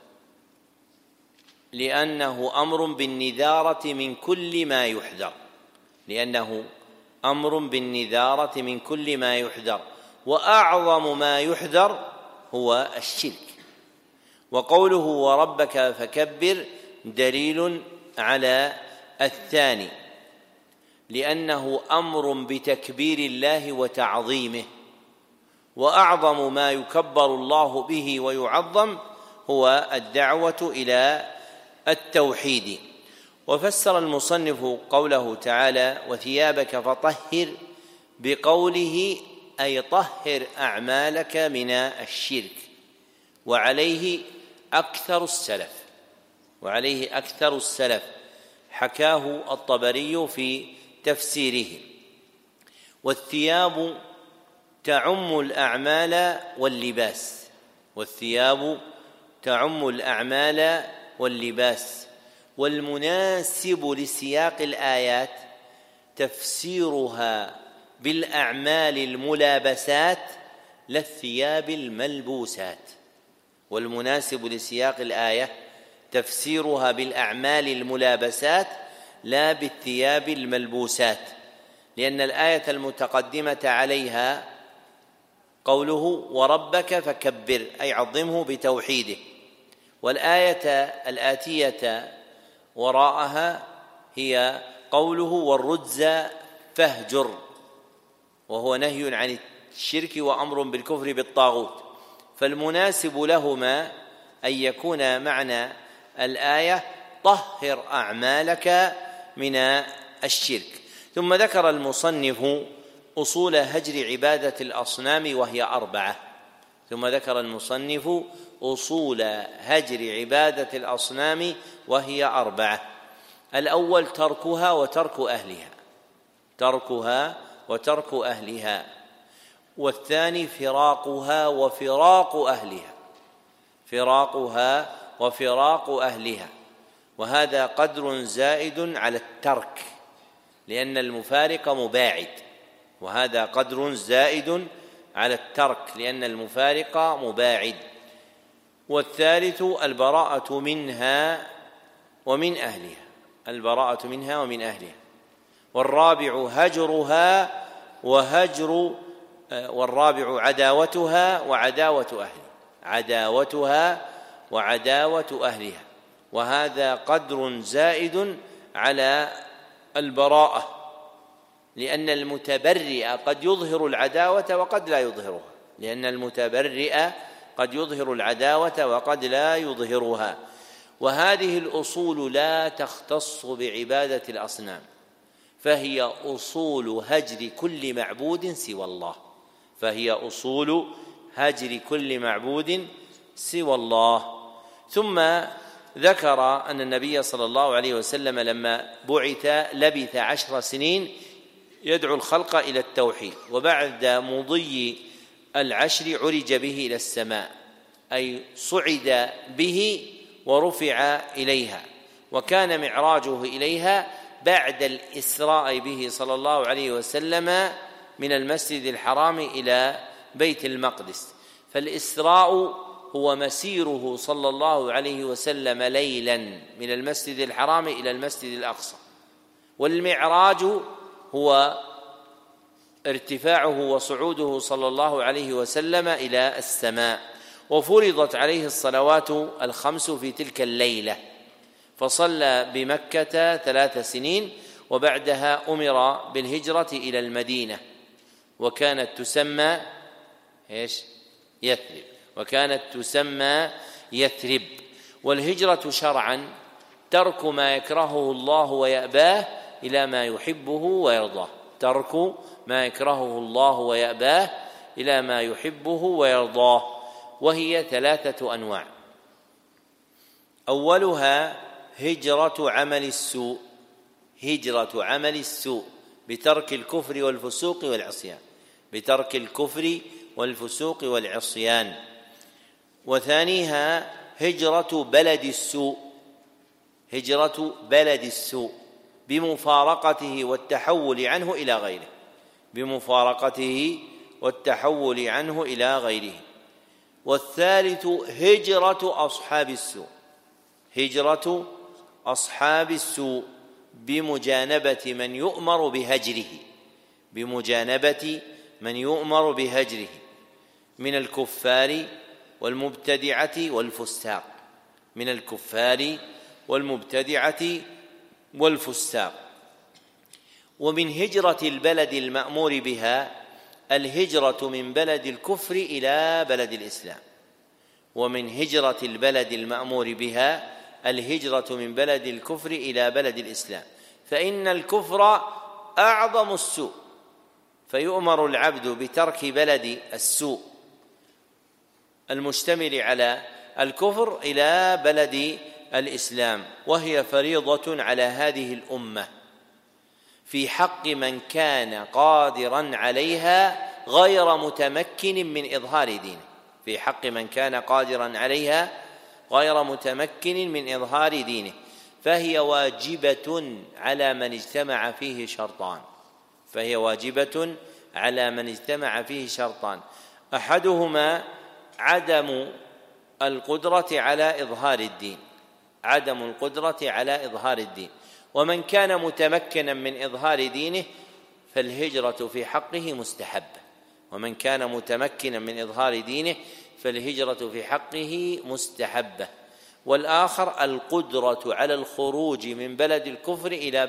لأنه أمر بالنذارة من كل ما يحذر، لأنه أمر بالنذارة من كل ما يحذر، وأعظم ما يحذر هو الشرك. وقوله وربك فكبر دليل على الثاني، لأنه أمر بتكبير الله وتعظيمه، وأعظم ما يكبر الله به ويعظم هو الدعوة إلى التوحيد. وفسر المصنف قوله تعالى: وثيابك فطهر بقوله أي طهر أعمالك من الشرك. وعليه أكثر السلف حكاه الطبري في تفسيره. والثياب تعم الأعمال واللباس، والثياب تعم الأعمال واللباس. والمناسب لسياق الآيات تفسيرها بالأعمال الملابسات لا الثياب الملبوسات. والمناسب لسياق الآية تفسيرها بالأعمال الملابسات لا بالثياب الملبوسات، لأن الآية المتقدمة عليها قوله وربك فكبر أي عظمه بتوحيده، والآية الآتية وراءها هي قوله والرجز فاهجر، وهو نهي عن الشرك وأمر بالكفر بالطاغوت. فالمناسب لهما أن يكون معنى الآية طهر أعمالك من الشرك. ثم ذكر المصنف أصول هجر عبادة الأصنام، وهي 4: ثم ذكر المصنف أصول هجر عبادة الأصنام وهي 4. الأول تركها وترك أهلها، والثاني فراقها وفراق أهلها، وهذا قدر زائد على الترك لأن المفارق مباعد، والثالث البراءة منها ومن أهلها، والرابع عداوتها وعداوة أهلها، وهذا قدر زائد على البراءة لأن المتبرئ قد يظهر العداوة وقد لا يظهرها، وهذه الأصول لا تختص بعبادة الأصنام، فهي أصول هجر كل معبود سوى الله. ثم ذكر أن النبي صلى الله عليه وسلم لما بعث لبث 10 سنين يدعو الخلق إلى التوحيد، وبعد مضي 10 عرج به إلى السماء، أي صعد به ورفع إليها، وكان معراجه إليها بعد الإسراء به صلى الله عليه وسلم من المسجد الحرام إلى بيت المقدس، فالإسراء هو مسيره صلى الله عليه وسلم ليلا من المسجد الحرام إلى المسجد الأقصى، والمعراج هو ارتفاعه وصعوده صلى الله عليه وسلم إلى السماء، وفرضت عليه الصلوات 5 في تلك الليلة، فصلى بمكة 3 سنين، وبعدها أمر بالهجرة إلى المدينة، وكانت تسمى يثرب. والهجرة شرعا ترك ما يكرهه الله ويأباه إلى ما يحبه ويرضاه، وهي 3 أنواع. أولها هجرة عمل السوء بترك الكفر والفسوق والعصيان، وثانيها هجرة بلد السوء بمفارقته والتحول عنه إلى غيره، والثالث هجرة أصحاب السوء بمجانبة من يؤمر بهجره من الكفار والمبتدعة ومن هجرة البلد المأمور بها الهجرة من بلد الكفر إلى بلد الإسلام، ومن هجرة البلد المأمور بها الهجرة من بلد الكفر إلى بلد الإسلام، فإن الكفر أعظم السوء، فيؤمر العبد بترك بلد السوء المشتمل على الكفر إلى بلد الإسلام، وهي فريضة على هذه الأمة في حق من كان قادرا عليها غير متمكن من إظهار دينه، فهي واجبة على من اجتمع فيه شرطان، أحدهما عدم القدرة على إظهار الدين، ومن كان متمكنا من إظهار دينه فالهجرة في حقه مستحبة، والآخر القدرة على الخروج من بلد الكفر إلى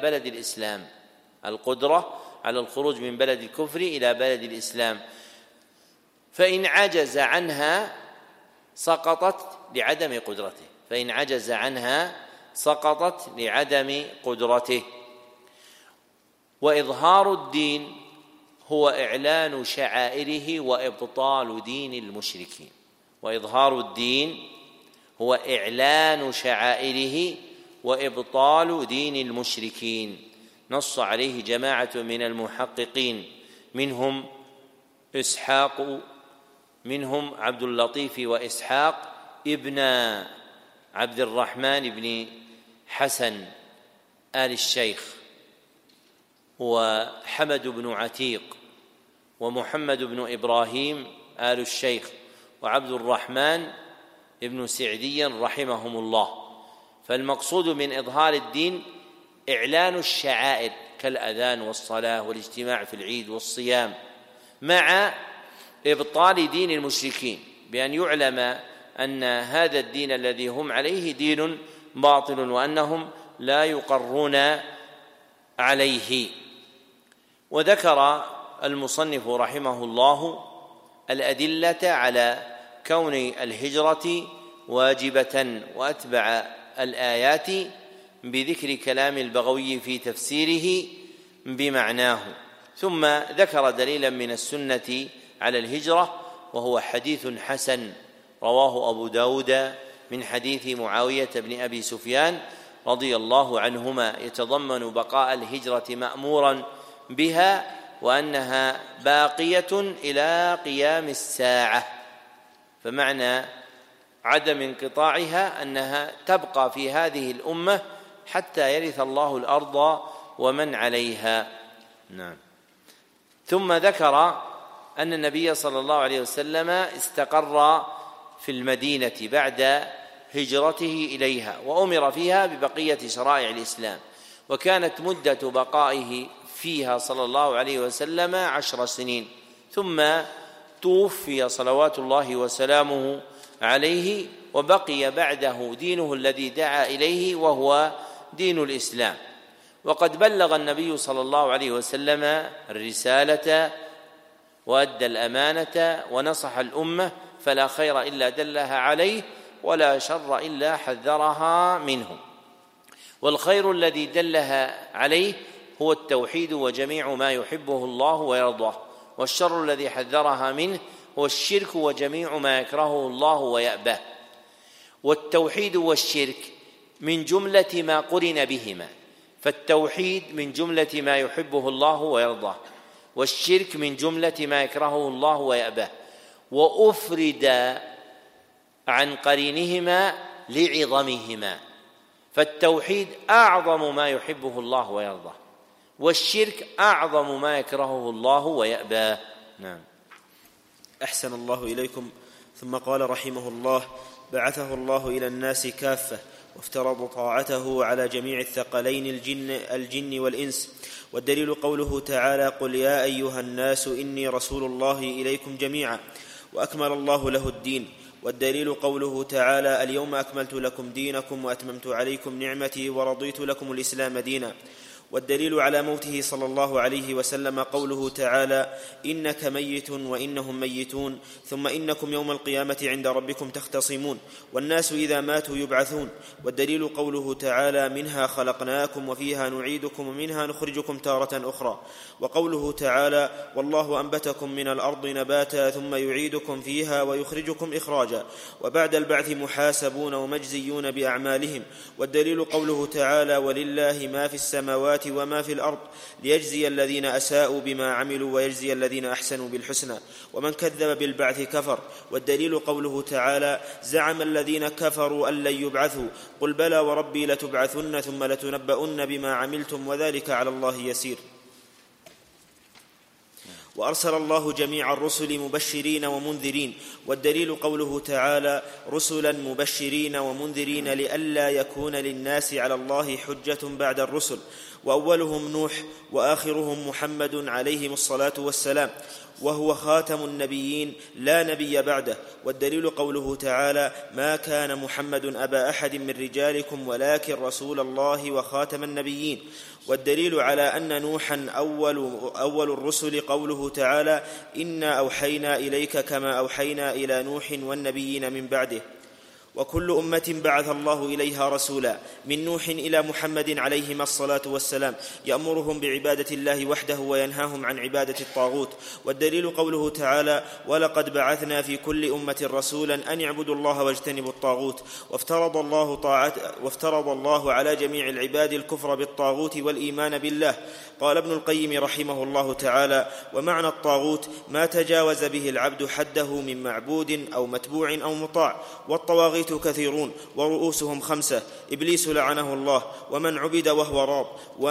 بلد الإسلام، فإن عجز عنها سقطت لعدم قدرته. وإظهار الدين هو إعلان شعائره وإبطال دين المشركين، وإظهار الدين هو إعلان شعائره وإبطال دين المشركين. نص عليه جماعة من المحققين، منهم عبد اللطيف وإسحاق ابن عبد الرحمن بن حسن آل الشيخ، وحمد بن عتيق، ومحمد بن إبراهيم آل الشيخ، وعبد الرحمن ابن سعدي رحمهم الله. فالمقصود من إظهار الدين إعلان الشعائر كالأذان والصلاة والاجتماع في العيد والصيام، مع إبطال دين المشركين، بأن يعلم أن هذا الدين الذي هم عليه دين باطل وأنهم لا يقرون عليه. وذكر المصنف رحمه الله الأدلة على كون الهجرة واجبة، وأتبع الآيات بذكر كلام البغوي في تفسيره بمعناه، ثم ذكر دليلا من السنة على الهجرة، وهو حديث حسن رواه أبو داود من حديث معاوية بن أبي سفيان رضي الله عنهما، يتضمن بقاء الهجرة مأمورا بها، وأنها باقية إلى قيام الساعة. فمعنى عدم انقطاعها أنها تبقى في هذه الأمة حتى يرث الله الأرض ومن عليها. نعم. ثم ذكر أن النبي صلى الله عليه وسلم استقر في المدينة بعد هجرته إليها، وأمر فيها ببقية شرائع الإسلام، وكانت مدة بقائه فيها صلى الله عليه وسلم 10 سنين، ثم توفي صلوات الله وسلامه عليه، وبقي بعده دينه الذي دعا إليه وهو دين الإسلام. وقد بلغ النبي صلى الله عليه وسلم الرسالة وأدى الأمانة ونصح الأمة، فلا خير إلا دلها عليه، ولا شر إلا حذرها منه. والخير الذي دلها عليه هو التوحيد وجميع ما يحبه الله ويرضاه، والشر الذي حذرها منه هو الشرك وجميع ما يكرهه الله ويأباه. والتوحيد والشرك من جملة ما قرن بهما، فالتوحيد من جملة ما يحبه الله ويرضاه، والشرك من جملة ما يكرهه الله ويأباه، وأفرد عن قرينهما لعظمهما، فالتوحيد أعظم ما يحبه الله ويرضاه، والشرك أعظم ما يكرهه الله ويأباه. نعم. أحسن الله إليكم. ثم قال رحمه الله: بعثه الله إلى الناس كافة، وافترض طاعته على جميع الثقلين الجن والإنس. والدليل قوله تعالى: قل يا أيها الناس إني رسول الله إليكم جميعا، وأكمل الله له الدين. والدليل قوله تعالى: اليوم أكملت لكم دينكم وأتممت عليكم نعمتي ورضيت لكم الإسلام دينا. والدليل على موته صلى الله عليه وسلم قوله تعالى: إنك ميت وإنهم ميتون، ثم إنكم يوم القيامة عند ربكم تختصمون، والناس إذا ماتوا يبعثون. والدليل قوله تعالى: منها خلقناكم وفيها نعيدكم ومنها نخرجكم تارة أخرى. وقوله تعالى: والله أنبتكم من الأرض نباتا ثم يعيدكم فيها ويخرجكم إخراجا، وبعد البعث محاسبون ومجزيون بأعمالهم. والدليل قوله تعالى: ولله ما في السماوات وما في الأرض ليجزي الذين أساءوا بما عملوا ويجزي الذين أحسنوا بالحسنى، ومن كذب بالبعث كفر. والدليل قوله تعالى: زعم الذين كفروا أن لن يبعثوا، قل بلى وربي لتبعثن ثم لتنبؤن بما عملتم وذلك على الله يسير. وأرسل الله جميع الرسل مبشرين ومنذرين. والدليل قوله تعالى: رسلا مبشرين ومنذرين لئلا يكون للناس على الله حجة بعد الرسل. وأولهم نوح وآخرهم محمد عليهم الصلاة والسلام، وهو خاتم النبيين لا نبي بعده. والدليل قوله تعالى: ما كان محمد أبا أحد من رجالكم ولكن رسول الله وخاتم النبيين. والدليل على أن نوحا أول الرسل قوله تعالى: إنا أوحينا إليك كما أوحينا إلى نوح والنبيين من بعده. وكل أمة بعث الله إليها رسولا من نوح إلى محمد عليهما الصلاة والسلام يأمرهم بعبادة الله وحده وينهاهم عن عبادة الطاغوت. والدليل قوله تعالى: ولقد بعثنا في كل أمة رسولا أن اعبدوا الله واجتنبوا الطاغوت. وافترض الله على جميع العباد الكفر بالطاغوت والإيمان بالله. قال ابن القيم رحمه الله تعالى: ومعنى الطاغوت ما تجاوز به العبد حده من معبود أو متبوع أو مطاع. والطواغيت كثيرون ورؤوسهم 5: إبليس لعنه الله، ومن عبد وهو راض،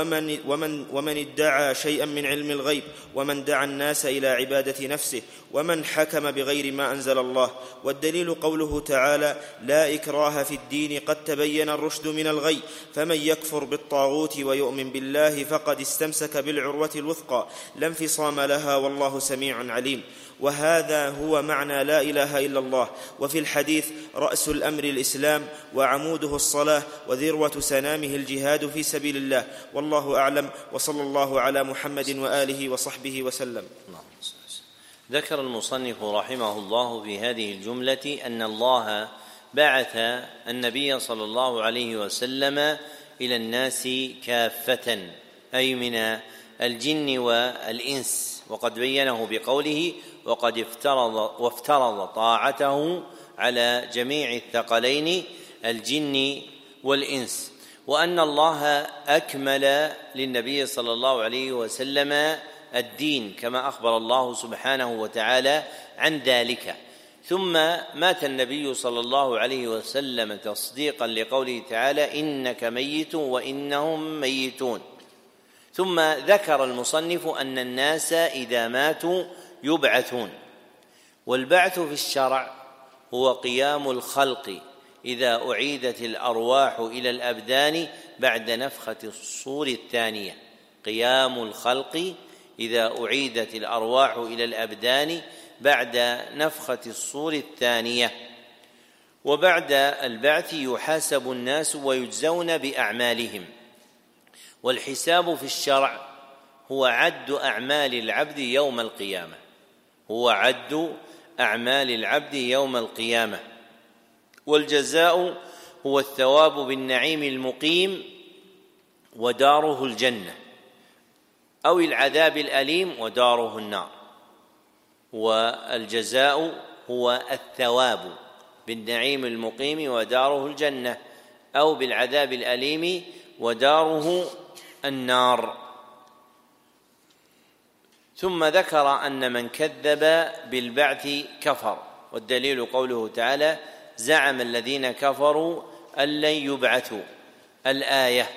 ومن ادعى شيئا من علم الغيب، ومن دعا الناس إلى عبادة نفسه، ومن حكم بغير ما أنزل الله. والدليل قوله تعالى: لا إكراه في الدين قد تبين الرشد من الغي، فمن يكفر بالطاغوت ويؤمن بالله فقد استمسك بالعروة الوثقى لا انفصام لها، والله سميع عليم. وهذا هو معنى لا إله إلا الله. وفي الحديث: رأس الأمر الإسلام، وعموده الصلاة، وذروة سنامه الجهاد في سبيل الله. والله أعلم، وصلى الله على محمد وآله وصحبه وسلم. ذكر المصنف رحمه الله في هذه الجملة أن الله بعث النبي صلى الله عليه وسلم إلى الناس كافة، أي من الجن والإنس، وقد بينه بقوله: وقد وافترض طاعته على جميع الثقلين الجن والإنس، وأن الله أكمل للنبي صلى الله عليه وسلم الدين كما أخبر الله سبحانه وتعالى عن ذلك. ثم مات النبي صلى الله عليه وسلم تصديقا لقوله تعالى: إنك ميت وإنهم ميتون. ثم ذكر المصنف أن الناس إذا ماتوا يبعثون. والبعث في الشرع هو قيام الخلق إذا أعيدت الأرواح إلى الأبدان بعد نفخة الصور الثانية. قيام الخلق إذا أعيدت الأرواح إلى الأبدان بعد نفخة الصور الثانية. وبعد البعث يحاسب الناس ويجزون بأعمالهم. والحساب في الشرع هو عد أعمال العبد يوم القيامة، هو عد أعمال العبد يوم القيامة. والجزاء هو الثواب بالنعيم المقيم وداره الجنة، أو العذاب الأليم وداره النار. والجزاء هو الثواب بالنعيم المقيم وداره الجنة، أو بالعذاب الأليم وداره النار. ثم ذكر أن من كذب بالبعث كفر. والدليل قوله تعالى: زعم الذين كفروا أن لن يبعثوا. الآية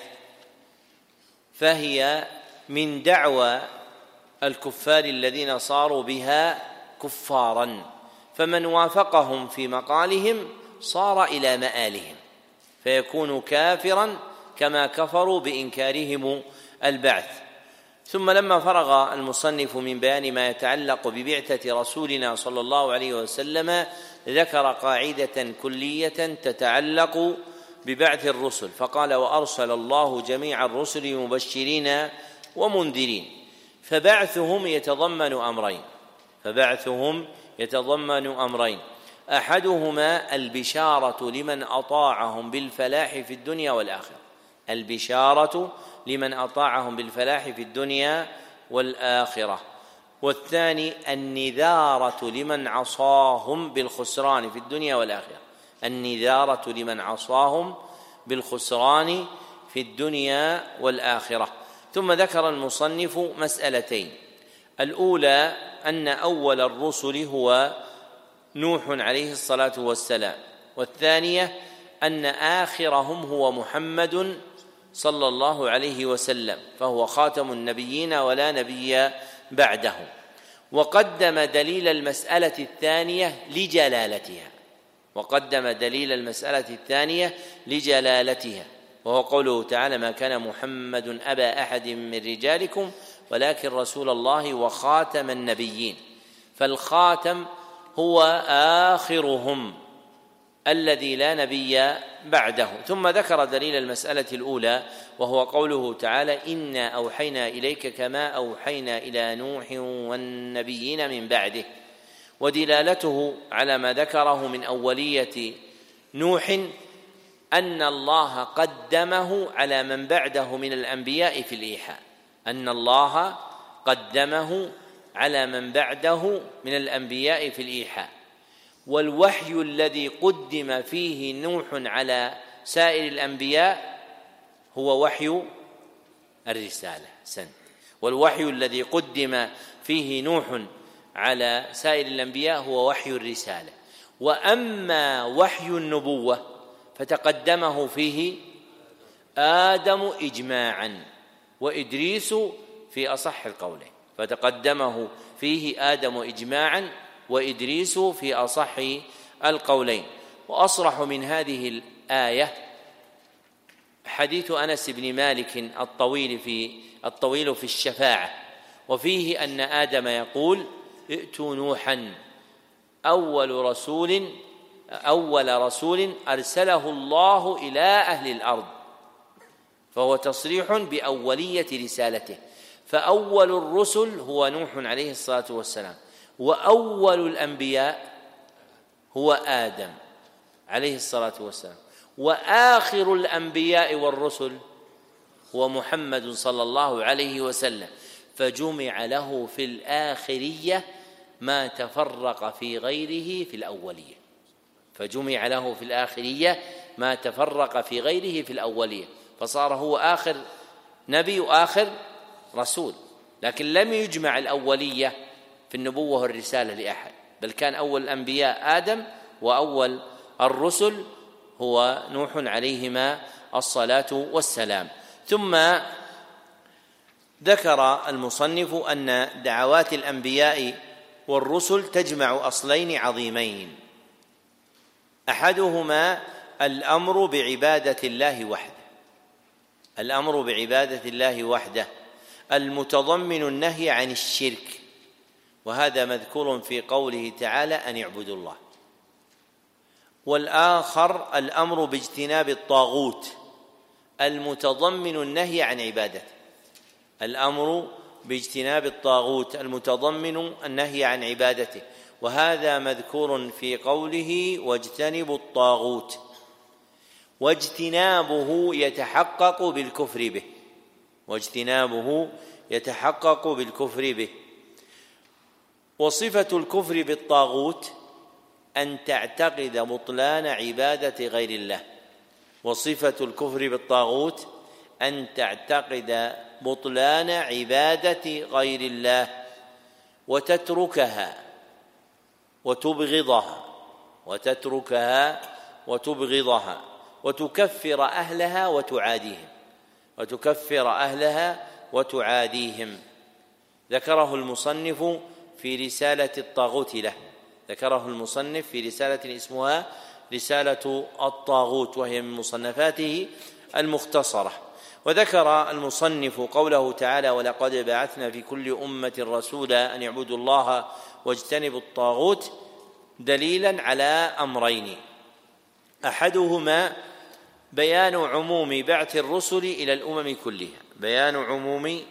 فهي من دعوى الكفار الذين صاروا بها كفارا، فمن وافقهم في مقالهم صار إلى مآلهم فيكون كافرا كما كفروا بإنكارهم البعث. ثم لما فرغ المصنف من بيان ما يتعلق ببعثة رسولنا صلى الله عليه وسلم ذكر قاعدة كلية تتعلق ببعث الرسل، فقال: وأرسل الله جميع الرسل مبشرين ومنذرين. فبعثهم يتضمن أمرين، أحدهما البشارة لمن أطاعهم بالفلاح في الدنيا والآخرة، البشارة لمن أطاعهم بالفلاح في الدنيا والآخرة. والثاني النذارة لمن عصاهم بالخسران في الدنيا والآخرة، النذارة لمن عصاهم بالخسران في الدنيا والآخرة. ثم ذكر المصنف مسألتين: الأولى أن أول الرسل هو نوح عليه الصلاة والسلام، والثانية أن آخرهم هو محمد صلى الله عليه وسلم، فهو خاتم النبيين ولا نبي بعده. وقدم دليل المسألة الثانية وهو قوله تعالى: ما كان محمد أبا أحد من رجالكم ولكن رسول الله وخاتم النبيين. فالخاتم هو آخرهم الذي لا نبي بعده. ثم ذكر دليل المسألة الأولى وهو قوله تعالى: إنا أوحينا إليك كما أوحينا إلى نوح والنبيين من بعده، ودلالته على ما ذكره من أولية نوح أن الله قدمه على من بعده من الأنبياء في الإيحاء، أن الله قدمه على من بعده من الأنبياء في الإيحاء. والوحي الذي قدم فيه نوح على سائر الأنبياء هو وحي الرسالة. والوحي الذي قدم فيه نوح على سائر الأنبياء هو وحي الرسالة. وأما وحي النبوة فتقدمه فيه آدم إجماعا وإدريس في أصح القولين، فتقدمه فيه آدم إجماعا وإدريس في أصح القولين. وأصرح من هذه الآية حديث أنس بن مالك الطويل في الشفاعة، وفيه أن آدم يقول: ائتوا نوحا أول رسول أرسله الله إلى أهل الأرض، فهو تصريح بأولية رسالته، فأول الرسل هو نوح عليه الصلاة والسلام، وأول الأنبياء هو آدم عليه الصلاة والسلام، وآخر الأنبياء والرسل هو محمد صلى الله عليه وسلم، فجمع له في الآخرية ما تفرق في غيره في الأولية، فجمع له في الآخرية ما تفرق في غيره في الأولية، فصار هو آخر نبي وآخر رسول، لكن لم يجمع الأولية في النبوة والرسالة لأحد، بل كان أول الأنبياء آدم، وأول الرسل هو نوح عليهما الصلاة والسلام. ثم ذكر المصنف أن دعوات الأنبياء والرسل تجمع أصلين عظيمين: أحدهما الأمر بعبادة الله وحده، الأمر بعبادة الله وحده المتضمن النهي عن الشرك، وهذا مذكور في قوله تعالى أن يعبدوا الله. والآخر الأمر باجتناب الطاغوت المتضمن النهي عن عبادته، الأمر باجتناب الطاغوت المتضمن النهي عن عبادته، وهذا مذكور في قوله واجتنبوا الطاغوت، واجتنابه يتحقق بالكفر به، واجتنابه يتحقق بالكفر به. وصفة الكفر بالطاغوت أن تعتقد بطلان عبادة غير الله، وصفة الكفر بالطاغوت أن تعتقد بطلان عبادة غير الله وتتركها وتبغضها، وتكفر أهلها وتعاديهم، ذكره المصنف في رسالة الطاغوت له، ذكره المصنف في رسالة اسمها رسالة الطاغوت، وهي من مصنفاته المختصرة. وذكر المصنف قوله تعالى ولقد بعثنا في كل أمة رسولا أن يعبدوا الله واجتنبوا الطاغوت دليلا على أمرين: أحدهما بيان عموم بعث الرسل إلى الأمم كلها، بيان عموم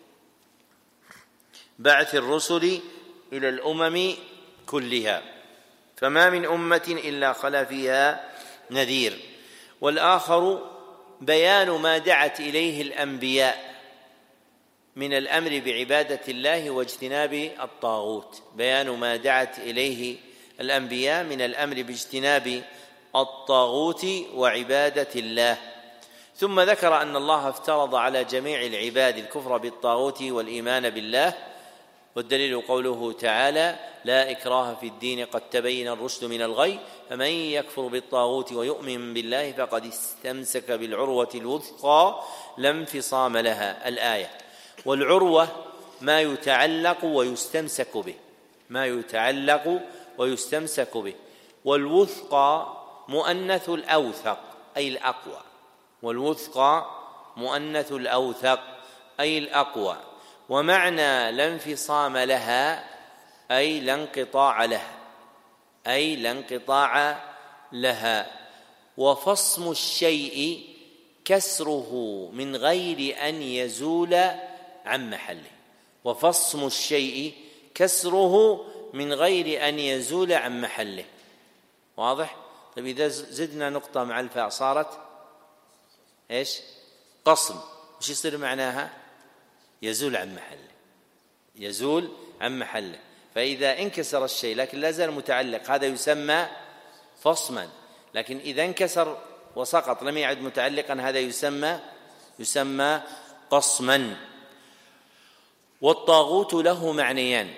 بعث الرسل إلى الأمم كلها، فما من أمة إلا خلا فيها نذير. والآخر بيان ما دعت إليه الأنبياء من الأمر بعبادة الله واجتناب الطاغوت، بيان ما دعت إليه الأنبياء من الأمر باجتناب الطاغوت وعبادة الله. ثم ذكر أن الله افترض على جميع العباد الكفر بالطاغوت والإيمان بالله، والدليل قوله تعالى لا إكراه في الدين قد تبين الرشد من الغي فمن يكفر بالطاغوت ويؤمن بالله فقد استمسك بالعروة الوثقى لا انفصام لها، الآية. والعروة ما يتعلق ويستمسك به، ما يتعلق ويستمسك به. والوثقى مؤنث الأوثق أي الأقوى، والوثقى مؤنث الأوثق أي الأقوى. ومعنى لا انفصام لها أي لا انقطاع لها، أي لا انقطاع لها. وفصم الشيء كسره من غير أن يزول عن محله، وفصم الشيء كسره من غير أن يزول عن محله، واضح؟ طيب إذا زدنا نقطة مع الفاء صارت إيش؟ قصم. وش يصير معناها؟ يزول عن محله، يزول عن محله. فإذا انكسر الشيء لكن لا زال متعلق هذا يسمى فصما، لكن إذا انكسر وسقط لم يعد متعلقا هذا يسمى قصما. والطاغوت له معنيان،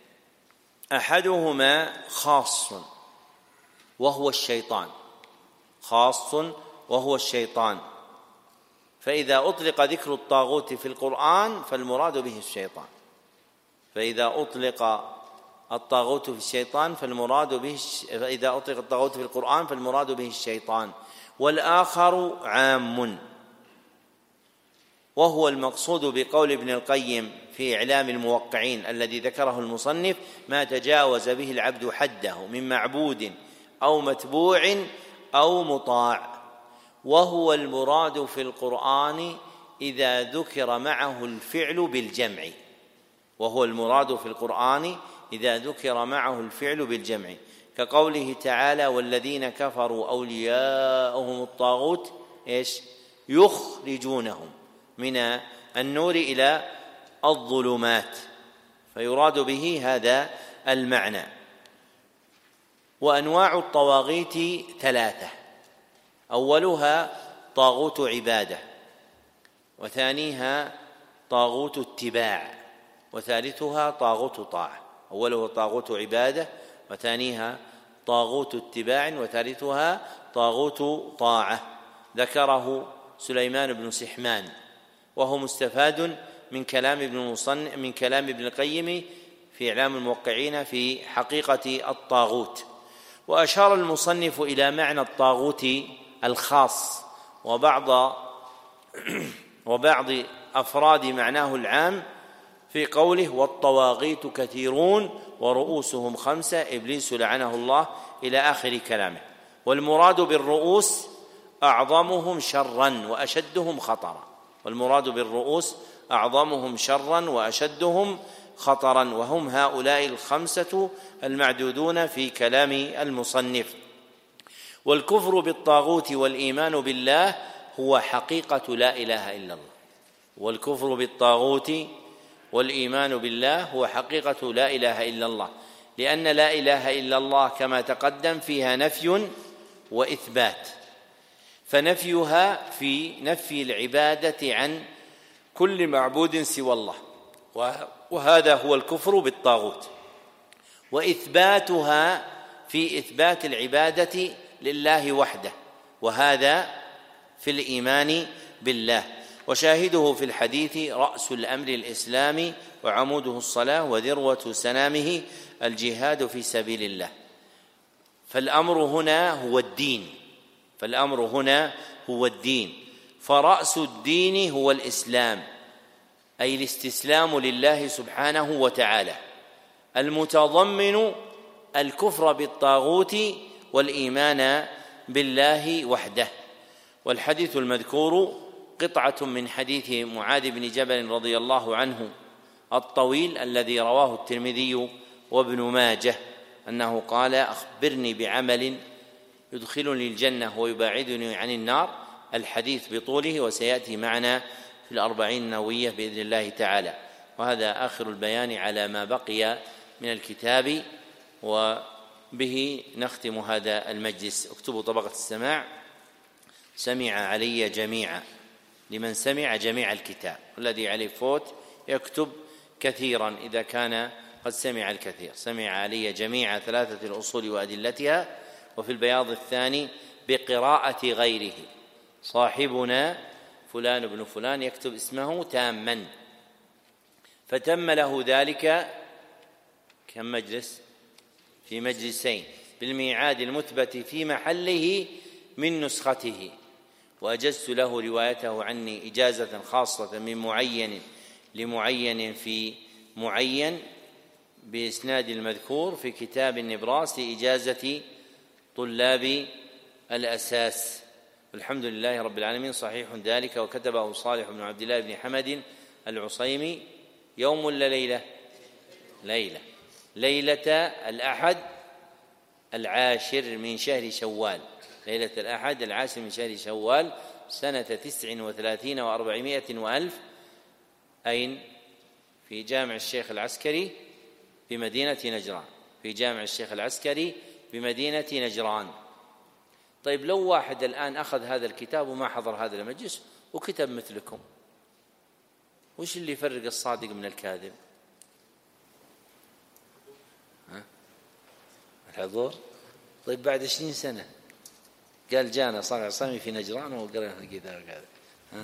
أحدهما خاص وهو الشيطان، خاص وهو الشيطان، فإذا أطلق ذكر الطاغوت في القرآن فالمراد به الشيطان، فإذا أطلق الطاغوت في الشيطان فإذا أطلق الطاغوت في القرآن فالمراد به الشيطان. والآخر عام، وهو المقصود بقول ابن القيم في إعلام الموقعين الذي ذكره المصنف: ما تجاوز به العبد حده من معبود أو متبوع أو مطاع. وهو المراد في القرآن إذا ذكر معه الفعل بالجمع، وهو المراد في القرآن إذا ذكر معه الفعل بالجمع، كقوله تعالى: والذين كفروا أولياؤهم الطاغوت إيش؟ يخرجونهم من النور إلى الظلمات، فيراد به هذا المعنى. وأنواع الطواغيت ثلاثة: أولها طاغوت عبادة، وثانيها طاغوت اتباع، وثالثها طاغوت طاعة. أوله طاغوت عبادة، وثانيها طاغوت اتباع، وثالثها طاغوت طاعة. ذكره سليمان بن سحمان، وهو مستفاد من كلام ابن القيم في إعلام الموقعين في حقيقة الطاغوت. وأشار المصنف إلى معنى الطاغوت الخاص وبعض أفراد معناه العام في قوله: والطواغيت كثيرون ورؤوسهم 5 إبليس لعنه الله، إلى آخر كلامه. والمراد بالرؤوس أعظمهم شرا وأشدهم خطرا، والمراد بالرؤوس أعظمهم شرا وأشدهم خطرا، وهم هؤلاء 5 المعدودون في كلام المصنف. والكفر بالطاغوت والإيمان بالله هو حقيقة لا إله إلا الله. والكفر بالطاغوت والإيمان بالله هو حقيقة لا إله إلا الله، لأن لا إله إلا الله كما تقدم فيها نفي وإثبات، فنفيها في نفي العبادة عن كل معبود سوى الله، وهذا هو الكفر بالطاغوت، وإثباتها في إثبات العبادة لله وحده، وهذا في الإيمان بالله. وشاهده في الحديث: رأس الأمر الإسلام وعموده الصلاة وذروة سنامه الجهاد في سبيل الله. فالأمر هنا هو الدين، فرأس الدين هو الإسلام، أي الاستسلام لله سبحانه وتعالى، المتضمن الكفر بالطاغوت والإيمان بالله وحده. والحديث المذكور قطعة من حديث معاذ بن جبل رضي الله عنه الطويل الذي رواه الترمذي وابن ماجه، أنه قال: أخبرني بعمل يدخلني الجنة ويباعدني عن النار. الحديث بطوله وسيأتي معنا في 40 النووية بإذن الله تعالى. وهذا آخر البيان على ما بقي من الكتاب، وبه نختم هذا المجلس. اكتبوا طبقة السماع: سمع علي جميعا، لمن سمع جميع الكتاب، والذي عليه فوت يكتب كثيرا إذا كان قد سمع الكثير. سمع علي جميع 3 الأصول وأدلتها. وفي البياض الثاني: بقراءة غيره، صاحبنا فلان بن فلان يكتب اسمه تاما، فتم له ذلك كم مجلس؟ في مجلسين، بالميعاد المثبت في محله من نسخته، وأجزت له روايته عني إجازة خاصة من معين لمعين في معين بإسناد المذكور في كتاب النبراس لإجازة طلاب الأساس. والحمد لله رب العالمين. صحيح ذلك، وكتبه صالح بن عبد الله بن حمد العصيمي يوم ولا ليلة؟ ليلة الأحد العاشر من شهر شوال، ليلة الأحد العاشر من شهر شوال سنة 39 و400 وألف. أين؟ في جامع الشيخ العسكري بمدينة نجران، في جامع الشيخ العسكري بمدينة نجران. طيب لو واحد الآن أخذ هذا الكتاب وما حضر هذا المجلس وكتب مثلكم، وش اللي يفرق الصادق من الكاذب؟ الحضور. طيب بعد 20 سنة قال جانا صالح العصامي في نجران وقرأنا الكتاب هذا،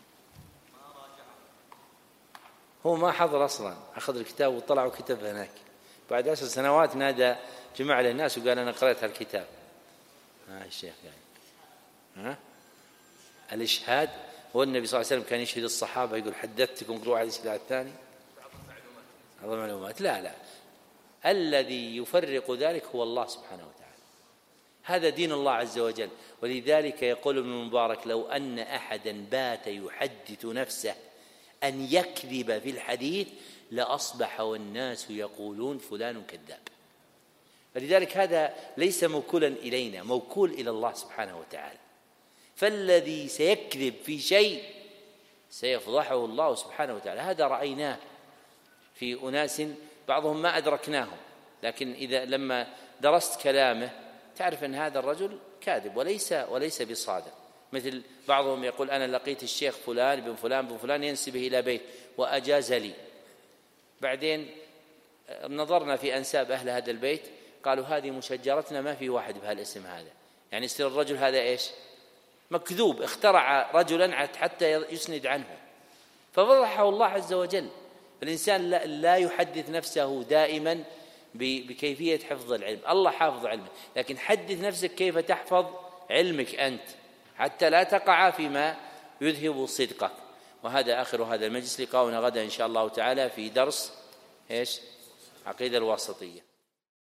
هو ما حضر أصلا، أخذ الكتاب وطلع وكتب هناك. بعد 10 سنوات نادى جمع له الناس وقال أنا قرأت الكتاب. الشيخ يعني الإشهاد، هو النبي صلى الله عليه وسلم كان يشهد الصحابة يقول حدثتكم كل واحد يشهد على الثاني. هذا معلومات. لا الذي يفرق ذلك هو الله سبحانه وتعالى، هذا دين الله عز وجل. ولذلك يقول ابن المبارك لو أن أحدا بات يحدث نفسه أن يكذب في الحديث لأصبح والناس يقولون فلان كذاب. فلذلك هذا ليس موكولا إلينا، موكول إلى الله سبحانه وتعالى. فالذي سيكذب في شيء سيفضحه الله سبحانه وتعالى. هذا رأيناه في أناس بعضهم ما أدركناهم، لكن إذا لما درست كلامه تعرف أن هذا الرجل كاذب وليس بصادق. مثل بعضهم يقول أنا لقيت الشيخ فلان بن فلان بن فلان ينسبه إلى بيت وأجاز لي، بعدين نظرنا في أنساب أهل هذا البيت قالوا هذه مشجرتنا ما في واحد بهالاسم هذا، يعني يصير الرجل هذا إيش؟ مكذوب، اخترع رجلا حتى يسند عنه، ففضحه الله عز وجل. الإنسان لا يحدث نفسه دائما بكيفية حفظ العلم، الله حافظ علمه، لكن حدث نفسك كيف تحفظ علمك أنت حتى لا تقع فيما يذهب صدقك. وهذا آخر هذا المجلس، لقاؤنا غدا إن شاء الله تعالى في درس عقيدة الواسطية.